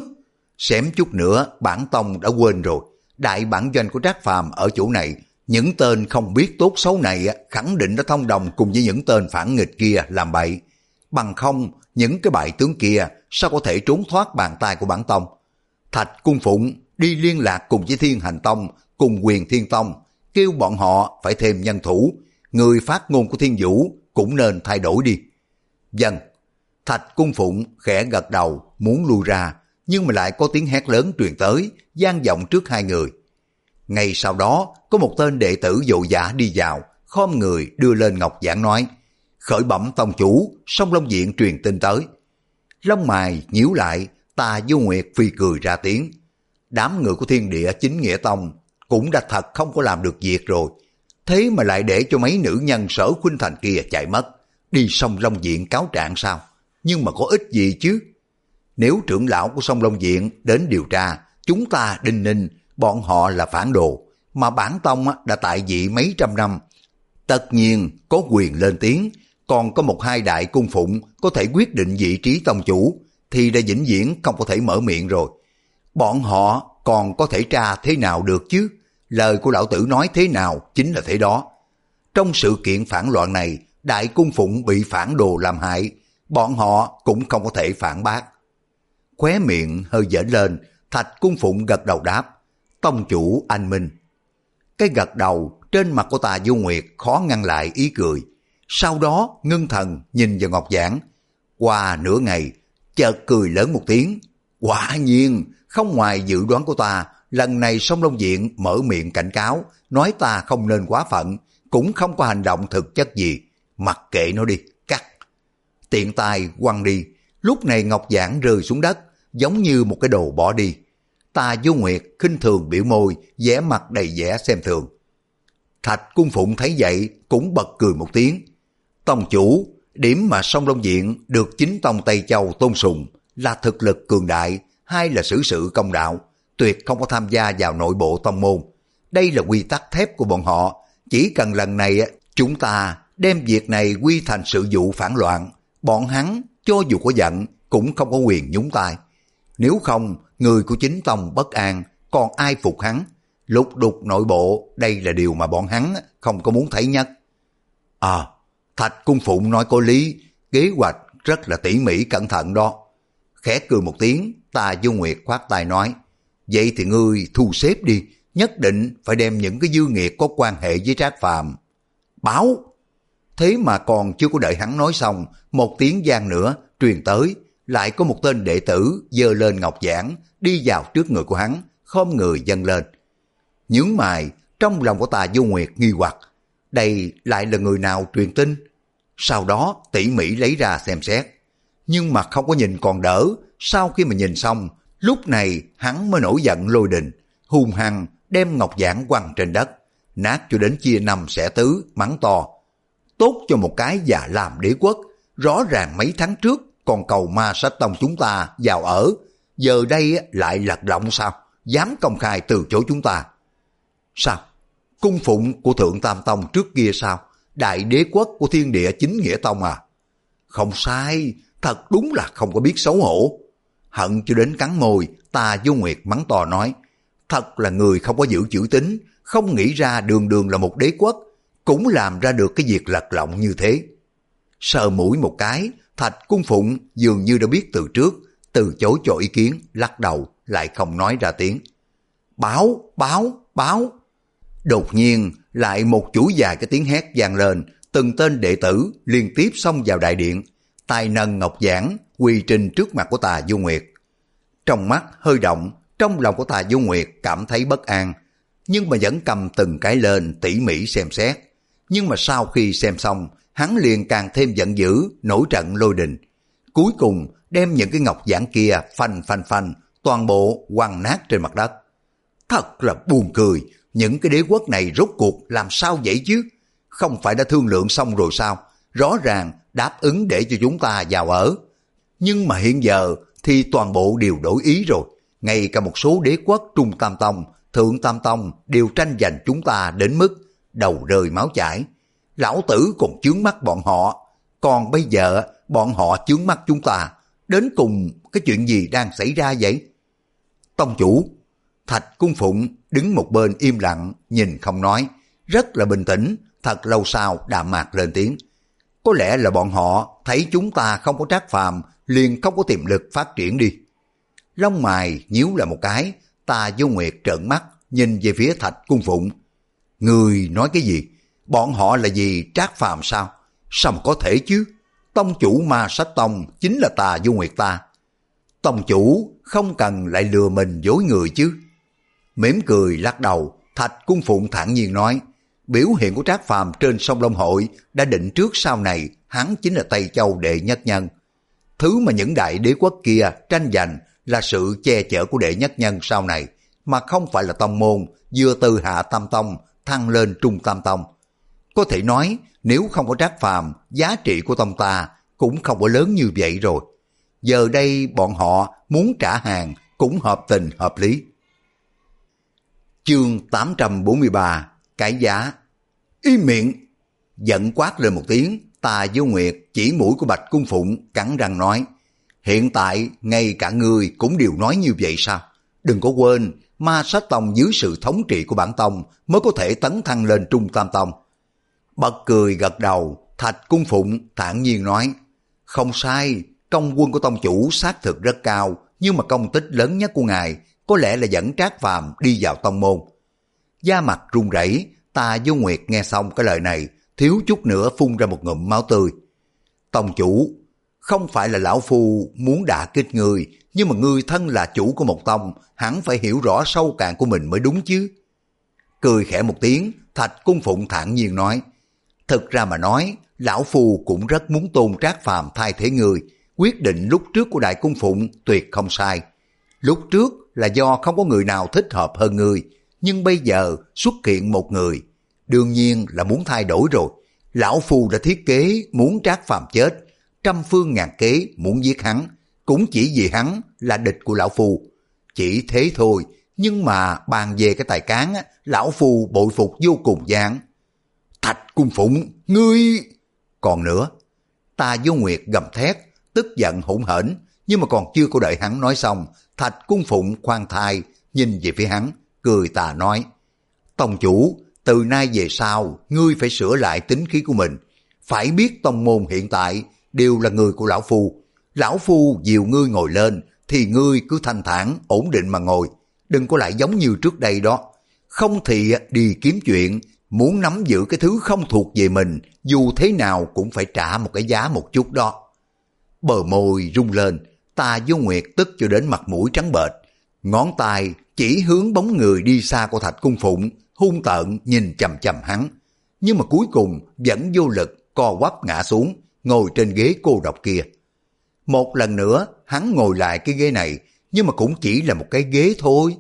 Speaker 1: xém chút nữa bản tông đã quên rồi. Đại bản doanh của Trác Phàm ở chỗ này, những tên không biết tốt xấu này khẳng định đã thông đồng cùng với những tên phản nghịch kia làm bậy. Bằng không, những cái bại tướng kia sao có thể trốn thoát bàn tay của bản tông. Thạch Cung Phụng đi liên lạc cùng với Thiên Hành Tông, cùng Quyền Thiên Tông, kêu bọn họ phải thêm nhân thủ. Người phát ngôn của Thiên Vũ cũng nên thay đổi đi. Vâng. Thạch Cung Phụng khẽ gật đầu muốn lui ra, nhưng mà lại có tiếng hét lớn truyền tới, vang vọng trước hai người. Ngay sau đó, có một tên đệ tử vội vã đi vào, khom người đưa lên ngọc giảng nói, khởi bẩm tông chủ, Song Long Viện truyền tin tới. Lông mày nhíu lại, Tà Vô Nguyệt phi cười ra tiếng. Đám người của Thiên Địa Chính Nghĩa Tông cũng đã thật không có làm được việc rồi, thế mà lại để cho mấy nữ nhân Sở Khuynh Thành kia chạy mất, đi Song Long Viện cáo trạng sao? Nhưng mà có ích gì chứ? Nếu trưởng lão của Song Long Viện đến điều tra, chúng ta đinh ninh bọn họ là phản đồ, mà bản tông đã tại vị mấy trăm năm, tất nhiên có quyền lên tiếng. Còn có một hai đại cung phụng có thể quyết định vị trí tông chủ, thì đã vĩnh viễn không có thể mở miệng rồi. Bọn họ còn có thể tra thế nào được chứ? Lời của lão tử nói thế nào chính là thế đó. Trong sự kiện phản loạn này, đại cung phụng bị phản đồ làm hại, bọn họ cũng không có thể phản bác. Khóe miệng hơi dễn lên, Thạch Cung Phụng gật đầu đáp, tông chủ anh minh. Cái gật đầu trên mặt của Tà Vô Nguyệt khó ngăn lại ý cười. Sau đó ngưng thần nhìn vào ngọc giảng. Qua nửa ngày, chợt cười lớn một tiếng. Quả nhiên, không ngoài dự đoán của ta, lần này Song Long Viện mở miệng cảnh cáo, nói ta không nên quá phận, cũng không có hành động thực chất gì. Mặc kệ nó đi, cắt. Tiện tay quăng đi, lúc này ngọc giảng rơi xuống đất, giống như một cái đồ bỏ đi. Tà Vô Nguyệt khinh thường biểu môi, vẻ mặt đầy vẻ xem thường. Thạch Cung Phụng thấy vậy cũng bật cười một tiếng. Tông chủ, điểm mà Song Long Viện được chính tông Tây Châu tôn sùng là thực lực cường đại, hay là xử sự công đạo, tuyệt không có tham gia vào nội bộ tông môn. Đây là quy tắc thép của bọn họ. Chỉ cần lần này chúng ta đem việc này quy thành sự vụ phản loạn, bọn hắn cho dù có giận cũng không có quyền nhúng tay. Nếu không, người của chính tông bất an, còn ai phục hắn? Lục đục nội bộ, đây là điều mà bọn hắn không có muốn thấy nhất. À, Thạch Cung Phụng nói có lý, kế hoạch rất là tỉ mỉ cẩn thận đó. Khẽ cười một tiếng, Tà Vô Nguyệt khoát tay nói, vậy thì ngươi thu xếp đi, nhất định phải đem những cái dư nghiệt có quan hệ với Trác Phàm báo. Thế mà còn chưa có đợi hắn nói xong, một tiếng vang nữa truyền tới, lại có một tên đệ tử giơ lên ngọc giảng, đi vào trước người của hắn, khom người dâng lên. Nhướng mày, trong lòng của Tà Vô Nguyệt nghi hoặc, đây lại là người nào truyền tin? Sau đó tỉ mỉ lấy ra xem xét, nhưng mà không có nhìn còn đỡ. Sau khi mà nhìn xong, lúc này hắn mới nổi giận lôi đình, hung hăng đem ngọc giảng quăng trên đất, nát cho đến chia năm xẻ tứ, mắng to. Tốt cho một cái già làm đế quốc, rõ ràng mấy tháng trước còn cầu ma sách tông chúng ta vào ở, giờ đây lại lật lọng sao? Dám công khai từ chối chúng ta. Sao? Cung phụng của Thượng Tam Tông trước kia sao? Đại đế quốc của Thiên Địa Chính Nghĩa Tông à? Không sai, thật đúng là không có biết xấu hổ. Hận cho đến cắn môi, Tà Vô Nguyệt mắng to nói, thật là người không có giữ chữ tín, không nghĩ ra đường đường là một đế quốc, cũng làm ra được cái việc lật lọng như thế. Sờ mũi một cái, Thạch Cung Phụng dường như đã biết từ trước, từ chối cho ý kiến, lắc đầu, lại không nói ra tiếng. Báo, báo, báo. Đột nhiên, lại một chuỗi dài cái tiếng hét vang lên, từng tên đệ tử liên tiếp xông vào đại điện, tay nâng ngọc giản, quỳ trình trước mặt của Tà Du Nguyệt. Trong mắt hơi động, trong lòng của Tà Du Nguyệt cảm thấy bất an, nhưng mà vẫn cầm từng cái lên tỉ mỉ xem xét. Nhưng mà sau khi xem xong, hắn liền càng thêm giận dữ, nổi trận lôi đình. Cuối cùng đem những cái ngọc giản kia phanh phanh phanh, toàn bộ quăng nát trên mặt đất. Thật là buồn cười, những cái đế quốc này rốt cuộc làm sao vậy chứ? Không phải đã thương lượng xong rồi sao? Rõ ràng đáp ứng để cho chúng ta vào ở. Nhưng mà hiện giờ thì toàn bộ đều đổi ý rồi. Ngay cả một số đế quốc Trung Tam Tông, Thượng Tam Tông đều tranh giành chúng ta đến mức đầu rơi máu chảy. Lão tử còn chướng mắt bọn họ, còn bây giờ bọn họ chướng mắt chúng ta. Đến cùng cái chuyện gì đang xảy ra vậy? Tông chủ, Thạch Cung Phụng đứng một bên im lặng, nhìn không nói, rất là bình tĩnh, thật lâu sau đạm mạc lên tiếng. Có lẽ là bọn họ thấy chúng ta không có Trác Phàm, liền không có tiềm lực phát triển đi. Lông mày nhíu lại một cái, Tà Du Nguyệt trợn mắt, nhìn về phía Thạch Cung Phụng. Người nói cái gì? Bọn họ là gì Trác Phàm sao? Sao mà có thể chứ? Tông chủ Ma Sách Tông chính là Tà Du Nguyệt ta. Tông chủ không cần lại lừa mình dối người chứ. Mỉm cười lắc đầu, Thạch Cung Phụng thản nhiên nói, biểu hiện của Trác Phàm trên sông Long Hội đã định trước sau này hắn chính là Tây Châu đệ nhất nhân. Thứ mà những đại đế quốc kia tranh giành là sự che chở của đệ nhất nhân sau này, mà không phải là tông môn vừa từ Hạ Tam Tông thăng lên Trung Tam Tông. Có thể nói nếu không có Trác Phàm, giá trị của tông ta cũng không có lớn như vậy rồi. Giờ đây bọn họ muốn trả hàng cũng hợp tình hợp lý. Chương tám trăm bốn mươi ba, cái giá. Im miệng! Giận quát lên một tiếng, Tà Du Nguyệt chỉ mũi của Bạch Cung Phụng, cắn răng nói, hiện tại ngay cả ngươi cũng đều nói như vậy sao? Đừng có quên, Ma Sách Tông dưới sự thống trị của bản tông mới có thể tấn thăng lên Trung Tam Tông. Bật cười gật đầu, Thạch Cung Phụng thản nhiên nói, không sai, công quân của tông chủ xác thực rất cao, nhưng mà công tích lớn nhất của ngài có lẽ là dẫn Trác Phàm đi vào tông môn. Da mặt run rẩy, Tà Du Nguyệt nghe xong cái lời này, thiếu chút nữa phun ra một ngụm máu tươi. Tông chủ, không phải là lão phu muốn đả kích ngươi, nhưng mà ngươi thân là chủ của một tông, hẳn phải hiểu rõ sâu cạn của mình mới đúng chứ. Cười khẽ một tiếng, Thạch Cung Phụng thản nhiên nói, thực ra mà nói, lão phu cũng rất muốn tôn Trác Phàm thay thế ngươi, quyết định lúc trước của Đại Cung Phụng tuyệt không sai. Lúc trước là do không có người nào thích hợp hơn ngươi, nhưng bây giờ xuất hiện một người, đương nhiên là muốn thay đổi rồi. Lão phu đã thiết kế muốn Trác Phàm chết, trăm phương ngàn kế muốn giết hắn, cũng chỉ vì hắn là địch của lão phu. Chỉ thế thôi, nhưng mà bàn về cái tài cán, lão phu bội phục vô cùng gian. Thạch Cung Phụng, ngươi... Còn nữa, Tà Du Nguyệt gầm thét, tức giận hỗn hển, nhưng mà còn chưa có đợi hắn nói xong, Thạch Cung Phụng khoan thai, nhìn về phía hắn, cười tà nói, tông chủ, từ nay về sau, ngươi phải sửa lại tính khí của mình. Phải biết tông môn hiện tại đều là người của lão phu. Lão phu dìu ngươi ngồi lên, thì ngươi cứ thanh thản, ổn định mà ngồi. Đừng có lại giống như trước đây đó. Không thì đi kiếm chuyện, muốn nắm giữ cái thứ không thuộc về mình, dù thế nào cũng phải trả một cái giá một chút đó. Bờ môi rung lên, Tà Du Nguyệt tức cho đến mặt mũi trắng bệch, ngón tay chỉ hướng bóng người đi xa của Thạch Cung Phụng, hung tợn nhìn chằm chằm hắn, nhưng mà cuối cùng vẫn vô lực co quắp ngã xuống, ngồi trên ghế cô độc kia. Một lần nữa hắn ngồi lại cái ghế này, nhưng mà cũng chỉ là một cái ghế thôi.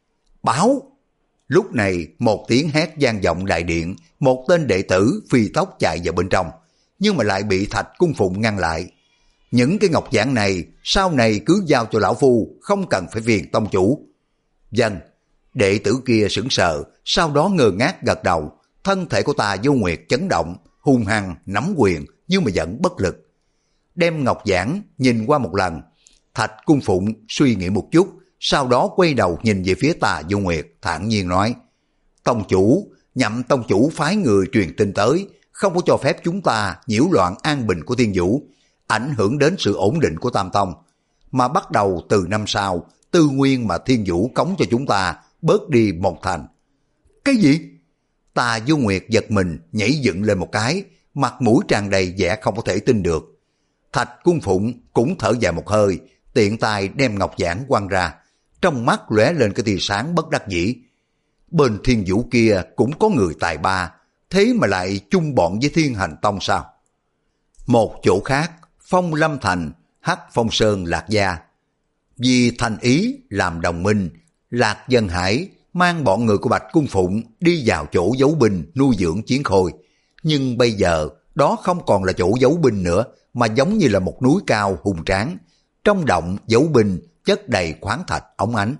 Speaker 1: Báo! Lúc này một tiếng hét vang vọng đại điện, một tên đệ tử phi tốc chạy vào bên trong, nhưng mà lại bị Thạch Cung Phụng ngăn lại. Những cái ngọc giản này sau này cứ giao cho lão phu, không cần phải phiền tông chủ. Vâng. Đệ tử kia sững sờ, sau đó ngơ ngác gật đầu. Thân thể của Tà Du Nguyệt chấn động, hung hăng nắm quyền nhưng mà vẫn bất lực. Đem ngọc giản nhìn qua một lần, Thạch Cung Phụng suy nghĩ một chút, sau đó quay đầu nhìn về phía Tà Du Nguyệt, thản nhiên nói, tông chủ, nhậm tông chủ phái người truyền tin tới, không có cho phép chúng ta nhiễu loạn an bình của Thiên Vũ, ảnh hưởng đến sự ổn định của Tam Tông. Mà bắt đầu từ năm sau, tư nguyên mà Thiên Vũ cống cho chúng ta bớt đi một thành. Cái gì? Tà Vô Nguyệt giật mình nhảy dựng lên một cái, mặt mũi tràn đầy vẻ không có thể tin được. Thạch Cung Phụng cũng thở dài một hơi, tiện tay đem ngọc giản quăng ra, trong mắt lóe lên cái tia sáng bất đắc dĩ. Bên Thiên Vũ kia cũng có người tài ba, thế mà lại chung bọn với Thiên Hành Tông sao? Một chỗ khác, Phong Lâm Thành, Hắc Phong Sơn Lạc Gia. Vì thành ý làm đồng minh, Lạc Dân Hải mang bọn người của Bạch Cung Phụng đi vào chỗ giấu binh nuôi dưỡng chiến khôi. Nhưng bây giờ đó không còn là chỗ giấu binh nữa, mà giống như là một núi cao hùng tráng. Trong động giấu binh chất đầy khoáng thạch óng ánh.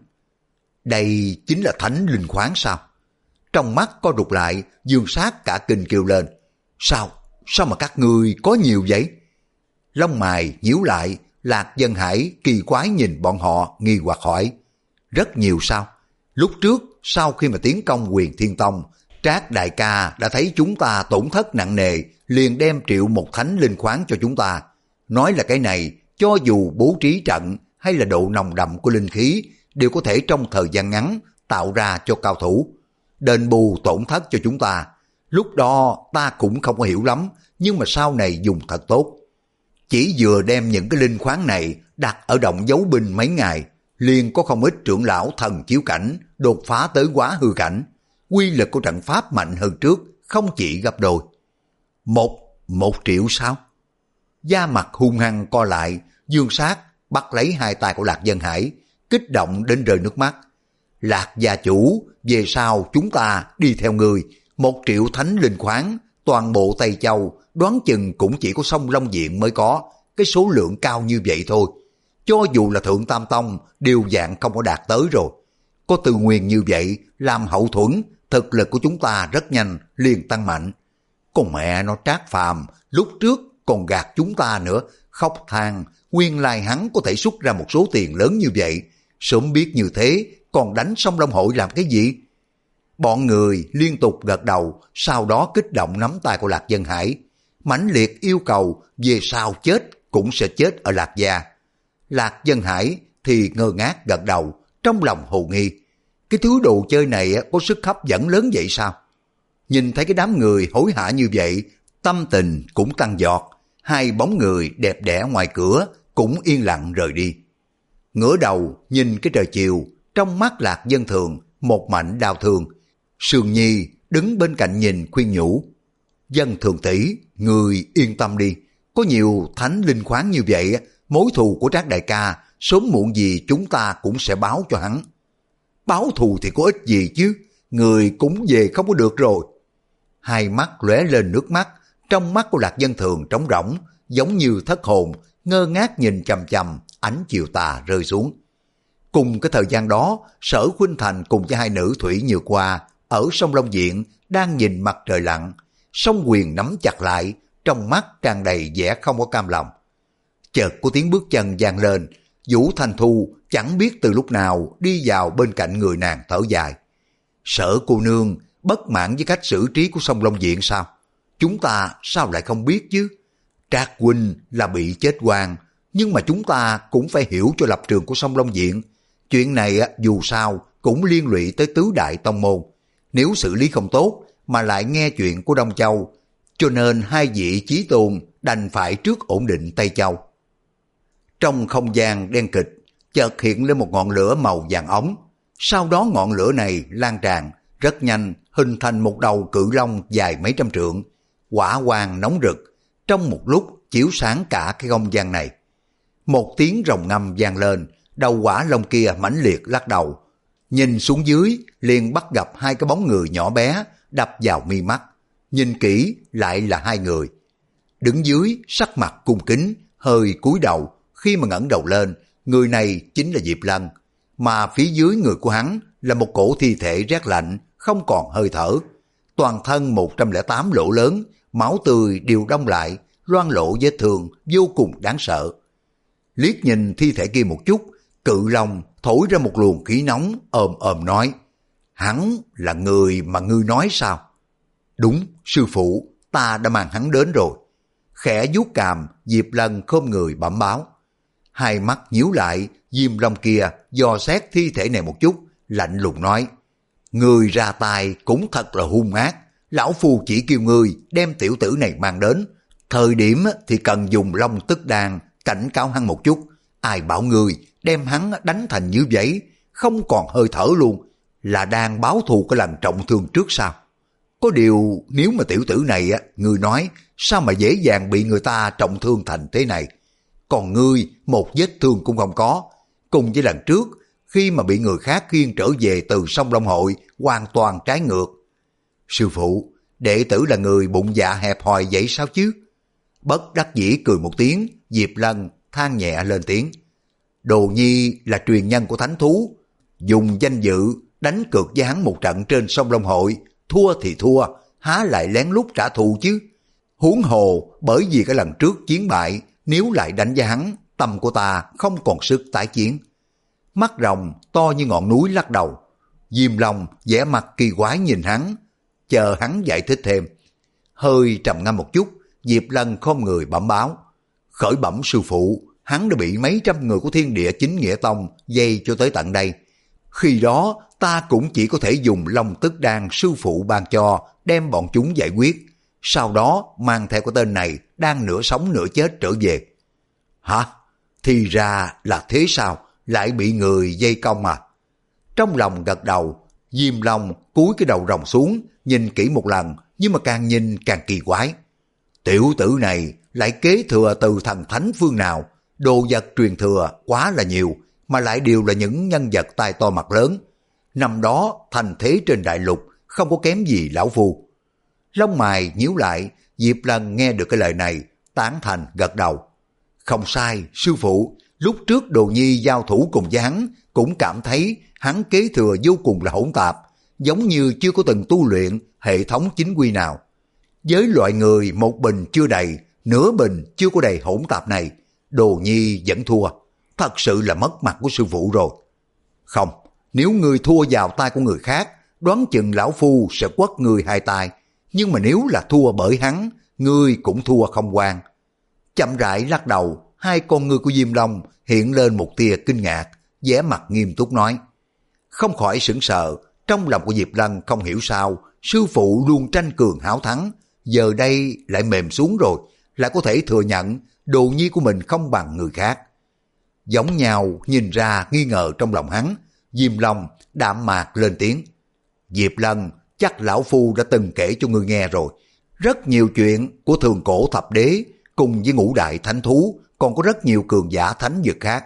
Speaker 1: Đây chính là thánh linh khoáng sao? Trong mắt co rụt lại, Dương Sát cả kinh kêu lên. Sao? Sao mà các ngươi có nhiều vậy? Lông mày nhíu lại, Lạc Dân Hải kỳ quái nhìn bọn họ nghi hoặc hỏi. Rất nhiều sao? Lúc trước, sau khi mà tiến công Quyền Thiên Tông, Trác đại ca đã thấy chúng ta tổn thất nặng nề, liền đem triệu một thánh linh khoáng cho chúng ta. Nói là cái này, cho dù bố trí trận hay là độ nồng đậm của linh khí, đều có thể trong thời gian ngắn tạo ra cho cao thủ, đền bù tổn thất cho chúng ta. Lúc đó ta cũng không có hiểu lắm, nhưng mà sau này dùng thật tốt. Chỉ vừa đem những cái linh khoáng này đặt ở động giấu binh mấy ngày, liền có không ít trưởng lão thần chiếu cảnh đột phá tới quá hư cảnh. Quy lực của trận pháp mạnh hơn trước, không chỉ gấp đôi. Một, một triệu sao? Da mặt hung hăng co lại, Dương Sát bắt lấy hai tay của Lạc Dân Hải, kích động đến rơi nước mắt. Lạc gia chủ, về sau chúng ta đi theo người, một triệu thánh linh khoáng, toàn bộ Tây Châu, đoán chừng cũng chỉ có sông Long Diện mới có, cái số lượng cao như vậy thôi. Cho dù là Thượng Tam Tông, đều dạng không có đạt tới rồi. Có tư nguyên như vậy, làm hậu thuẫn, thực lực của chúng ta rất nhanh, liền tăng mạnh. Con mẹ nó Trác Phàm lúc trước còn gạt chúng ta nữa, khóc than, nguyên lai hắn có thể xuất ra một số tiền lớn như vậy. Sớm biết như thế, còn đánh Sông Long Hội làm cái gì? Bọn người liên tục gật đầu, sau đó kích động nắm tay của Lạc Dân Hải, mãnh liệt yêu cầu về sau chết cũng sẽ chết ở Lạc Gia. Lạc Dân Hải thì ngơ ngác gật đầu, trong lòng hồ nghi. Cái thứ đồ chơi này có sức hấp dẫn lớn vậy sao? Nhìn thấy cái đám người hối hả như vậy, tâm tình cũng tăng giọt. Hai bóng người đẹp đẽ ngoài cửa cũng yên lặng rời đi. Ngửa đầu nhìn cái trời chiều, trong mắt Lạc Dân Thường một mảnh đau thương. Sương Nhi đứng bên cạnh nhìn khuyên nhủ. Dân Thường tỷ, người yên tâm đi, có nhiều thánh linh khoáng như vậy, mối thù của Trác đại ca sớm muộn gì chúng ta cũng sẽ báo cho hắn. Báo thù thì có ích gì chứ, người cũng về không có được rồi. Hai mắt lóe lên nước mắt, trong mắt của Lạc Dân Thường trống rỗng, giống như thất hồn, ngơ ngác nhìn chằm chằm ánh chiều tà rơi xuống. Cùng cái thời gian đó, Sở Khuynh Thành cùng với hai nữ Thủy Nhược Hoa ở sông Long Diện đang nhìn mặt trời lặn, song quyền nắm chặt lại, trong mắt tràn đầy vẻ không có cam lòng. Chợt có tiếng bước chân vang lên, Vũ Thanh Thu chẳng biết từ lúc nào đi vào bên cạnh người nàng thở dài. Sở cô nương bất mãn với cách xử trí của sông Long Diện sao? Chúng ta sao lại không biết chứ? Trác huynh là bị chết oan, nhưng mà chúng ta cũng phải hiểu cho lập trường của sông Long Diện. Chuyện này dù sao cũng liên lụy tới tứ đại tông môn. Nếu xử lý không tốt mà lại nghe chuyện của Đông Châu, cho nên hai vị chí tôn đành phải trước ổn định Tây Châu. Trong không gian đen kịch, chợt hiện lên một ngọn lửa màu vàng ống. Sau đó ngọn lửa này lan tràn, rất nhanh hình thành một đầu cự long dài mấy trăm trượng. Hỏa quang nóng rực, trong một lúc chiếu sáng cả cái không gian này. Một tiếng rồng ngâm vang lên, đầu hỏa long kia mãnh liệt lắc đầu. Nhìn xuống dưới, liền bắt gặp hai cái bóng người nhỏ bé đập vào mi mắt. Nhìn kỹ lại là hai người. Đứng dưới, sắc mặt cung kính, hơi cúi đầu. Khi mà ngẩng đầu lên, người này chính là Diệp Lân. Mà phía dưới người của hắn là một cổ thi thể rét lạnh, không còn hơi thở. Toàn thân một trăm lẻ tám lỗ lớn, máu tươi đều đông lại, loang lỗ vết thương vô cùng đáng sợ. Liếc nhìn thi thể kia một chút, cự long thổi ra một luồng khí nóng, ồm ồm nói: Hắn là người mà ngươi nói sao? Đúng, sư phụ, ta đã mang hắn đến rồi. Khẽ vuốt cằm, Diệp Lân khom người bẩm báo. Hai mắt nhíu lại, Diêm Long kia dò xét thi thể này một chút, lạnh lùng nói. Người ra tay cũng thật là hung ác, lão phu chỉ kêu ngươi đem tiểu tử này mang đến. Thời điểm thì cần dùng long tức đan cảnh cáo hắn một chút. Ai bảo ngươi đem hắn đánh thành như vậy, không còn hơi thở luôn, là đang báo thù cái lần trọng thương trước sao? Có điều nếu mà tiểu tử này, ngươi nói sao mà dễ dàng bị người ta trọng thương thành thế này. Còn ngươi một vết thương cũng không có, cùng với lần trước khi mà bị người khác khiêng trở về từ sông Long Hội hoàn toàn trái ngược. Sư phụ, đệ tử là người bụng dạ hẹp hòi vậy sao chứ? Bất đắc dĩ cười một tiếng, Diệp Lân than nhẹ lên tiếng. Đồ Nhi là truyền nhân của thánh thú, dùng danh dự đánh cược với hắn một trận trên sông Long Hội, thua thì thua, há lại lén lút trả thù chứ? Huống hồ bởi vì cái lần trước chiến bại, nếu lại đánh với hắn, tâm của ta không còn sức tái chiến. Mắt rồng to như ngọn núi lắc đầu. Diêm Long vẻ mặt kỳ quái nhìn hắn, chờ hắn giải thích thêm. Hơi trầm ngâm một chút, Diệp Lân khom người bẩm báo. Khởi bẩm sư phụ, hắn đã bị mấy trăm người của Thiên Địa Chính Nghĩa Tông dây cho tới tận đây. Khi đó ta cũng chỉ có thể dùng long tức đan sư phụ ban cho đem bọn chúng giải quyết. Sau đó mang theo cái tên này đang nửa sống nửa chết trở về. Hả? Thì ra là thế sao? Lại bị người dây công à? Trong lòng gật đầu, Diêm Long cúi cái đầu rồng xuống, nhìn kỹ một lần, nhưng mà càng nhìn càng kỳ quái. Tiểu tử này lại kế thừa từ thần thánh phương nào? Đồ vật truyền thừa quá là nhiều, mà lại đều là những nhân vật tai to mặt lớn. Năm đó thành thế trên đại lục không có kém gì lão phu. Lông mày nhíu lại, Diệp Lân nghe được cái lời này, tán thành gật đầu. Không sai, sư phụ, lúc trước Đồ Nhi giao thủ cùng với hắn, cũng cảm thấy hắn kế thừa vô cùng là hỗn tạp, giống như chưa có từng tu luyện hệ thống chính quy nào. Với loại người một bình chưa đầy, nửa bình chưa có đầy hỗn tạp này, Đồ Nhi vẫn thua, thật sự là mất mặt của sư phụ rồi. Không, nếu ngươi thua vào tay của người khác, đoán chừng lão phu sẽ quất ngươi hai tay, nhưng mà nếu là thua bởi hắn, ngươi cũng thua không quan. Chậm rãi lắc đầu, hai con ngươi của Diêm Long hiện lên một tia kinh ngạc, vẻ mặt nghiêm túc nói. Không khỏi sững sờ, trong lòng của Diệp Lân không hiểu sao, sư phụ luôn tranh cường háo thắng, giờ đây lại mềm xuống rồi, lại có thể thừa nhận Đồ Nhi của mình không bằng người khác. Giống nhau nhìn ra nghi ngờ trong lòng hắn, Diêm Long đạm mạc lên tiếng. Diệp Lân, chắc lão phu đã từng kể cho ngươi nghe rồi. Rất nhiều chuyện của thường cổ thập đế cùng với ngũ đại thánh thú, còn có rất nhiều cường giả thánh vực khác.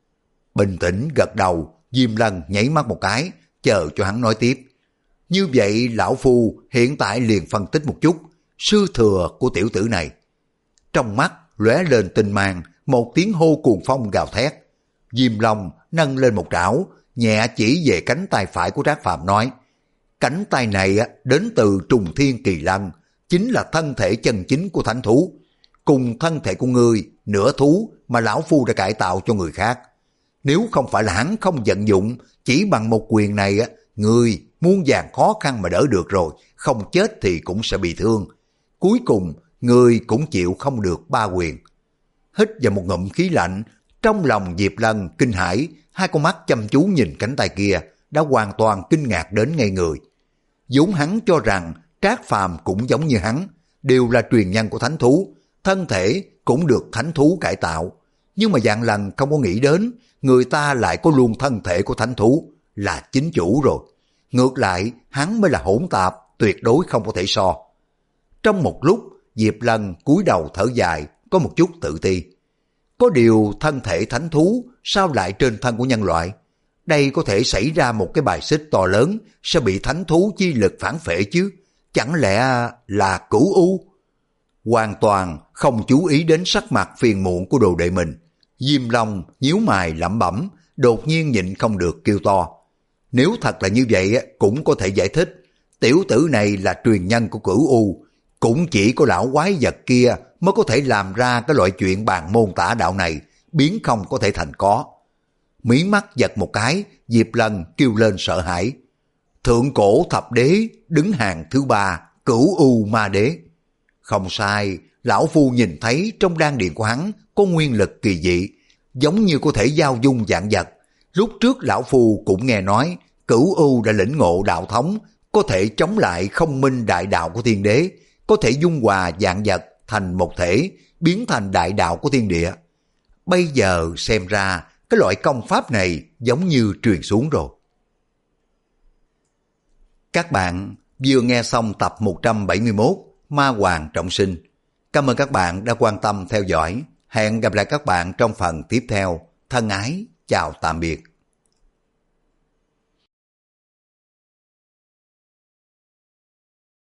Speaker 1: Bình tĩnh gật đầu, Diêm Lân nhảy mắt một cái, chờ cho hắn nói tiếp. Như vậy lão phu hiện tại liền phân tích một chút sư thừa của tiểu tử này. Trong mắt lóe lên tinh mang, một tiếng hô cuồng phong gào thét. Diêm Long nâng lên một trảo, nhẹ chỉ về cánh tay phải của Trác Phàm nói. Cánh tay này đến từ Trùng Thiên Kỳ Lân, chính là thân thể chân chính của thánh thú. Cùng thân thể của ngươi, nửa thú mà lão phu đã cải tạo cho người khác. Nếu không phải là hắn không vận dụng, chỉ bằng một quyền này, ngươi muôn vàn khó khăn mà đỡ được rồi, không chết thì cũng sẽ bị thương. Cuối cùng, ngươi cũng chịu không được ba quyền. Hít vào một ngụm khí lạnh, trong lòng Diệp Lân kinh hãi, hai con mắt chăm chú nhìn cánh tay kia, đã hoàn toàn kinh ngạc đến ngây người. vốn hắn cho rằng Trác Phàm cũng giống như hắn, đều là truyền nhân của thánh thú, thân thể cũng được thánh thú cải tạo. Nhưng mà dạng lần không có nghĩ đến, người ta lại có luôn thân thể của thánh thú, là chính chủ rồi. Ngược lại, hắn mới là hỗn tạp, tuyệt đối không có thể so. Trong một lúc, Diệp Lân cúi đầu thở dài, có một chút tự ti. Có điều thân thể thánh thú sao lại trên thân của nhân loại? Đây có thể xảy ra một cái bài xích to lớn, sẽ bị thánh thú chi lực phản phệ chứ? Chẳng lẽ là cửu u? Hoàn toàn không chú ý đến sắc mặt phiền muộn của đồ đệ mình. Diêm Long nhíu mày lẩm bẩm, đột nhiên nhịn không được kêu to. Nếu thật là như vậy cũng có thể giải thích, tiểu tử này là truyền nhân của cửu u, cũng chỉ có lão quái vật kia mới có thể làm ra cái loại chuyện bàn môn tả đạo này, biến không có thể thành có. Mí mắt giật một cái, Diệp Lân kêu lên sợ hãi. Thượng cổ thập đế đứng hàng thứ ba, cửu u ma đế. Không sai, lão phu nhìn thấy trong đan điền của hắn có nguyên lực kỳ dị, giống như có thể giao dung vạn vật. Lúc trước lão phu cũng nghe nói Cửu U đã lĩnh ngộ đạo thống, có thể chống lại không minh đại đạo của thiên đế, có thể dung hòa vạn vật thành một thể, biến thành đại đạo của thiên địa. Bây giờ xem ra cái loại công pháp này giống như truyền xuống rồi. Các bạn vừa nghe xong tập một trăm bảy mươi mốt Ma Hoàng Trọng Sinh. Cảm ơn các bạn đã quan tâm theo dõi. Hẹn gặp lại các bạn trong phần tiếp theo. Thân ái, chào tạm biệt.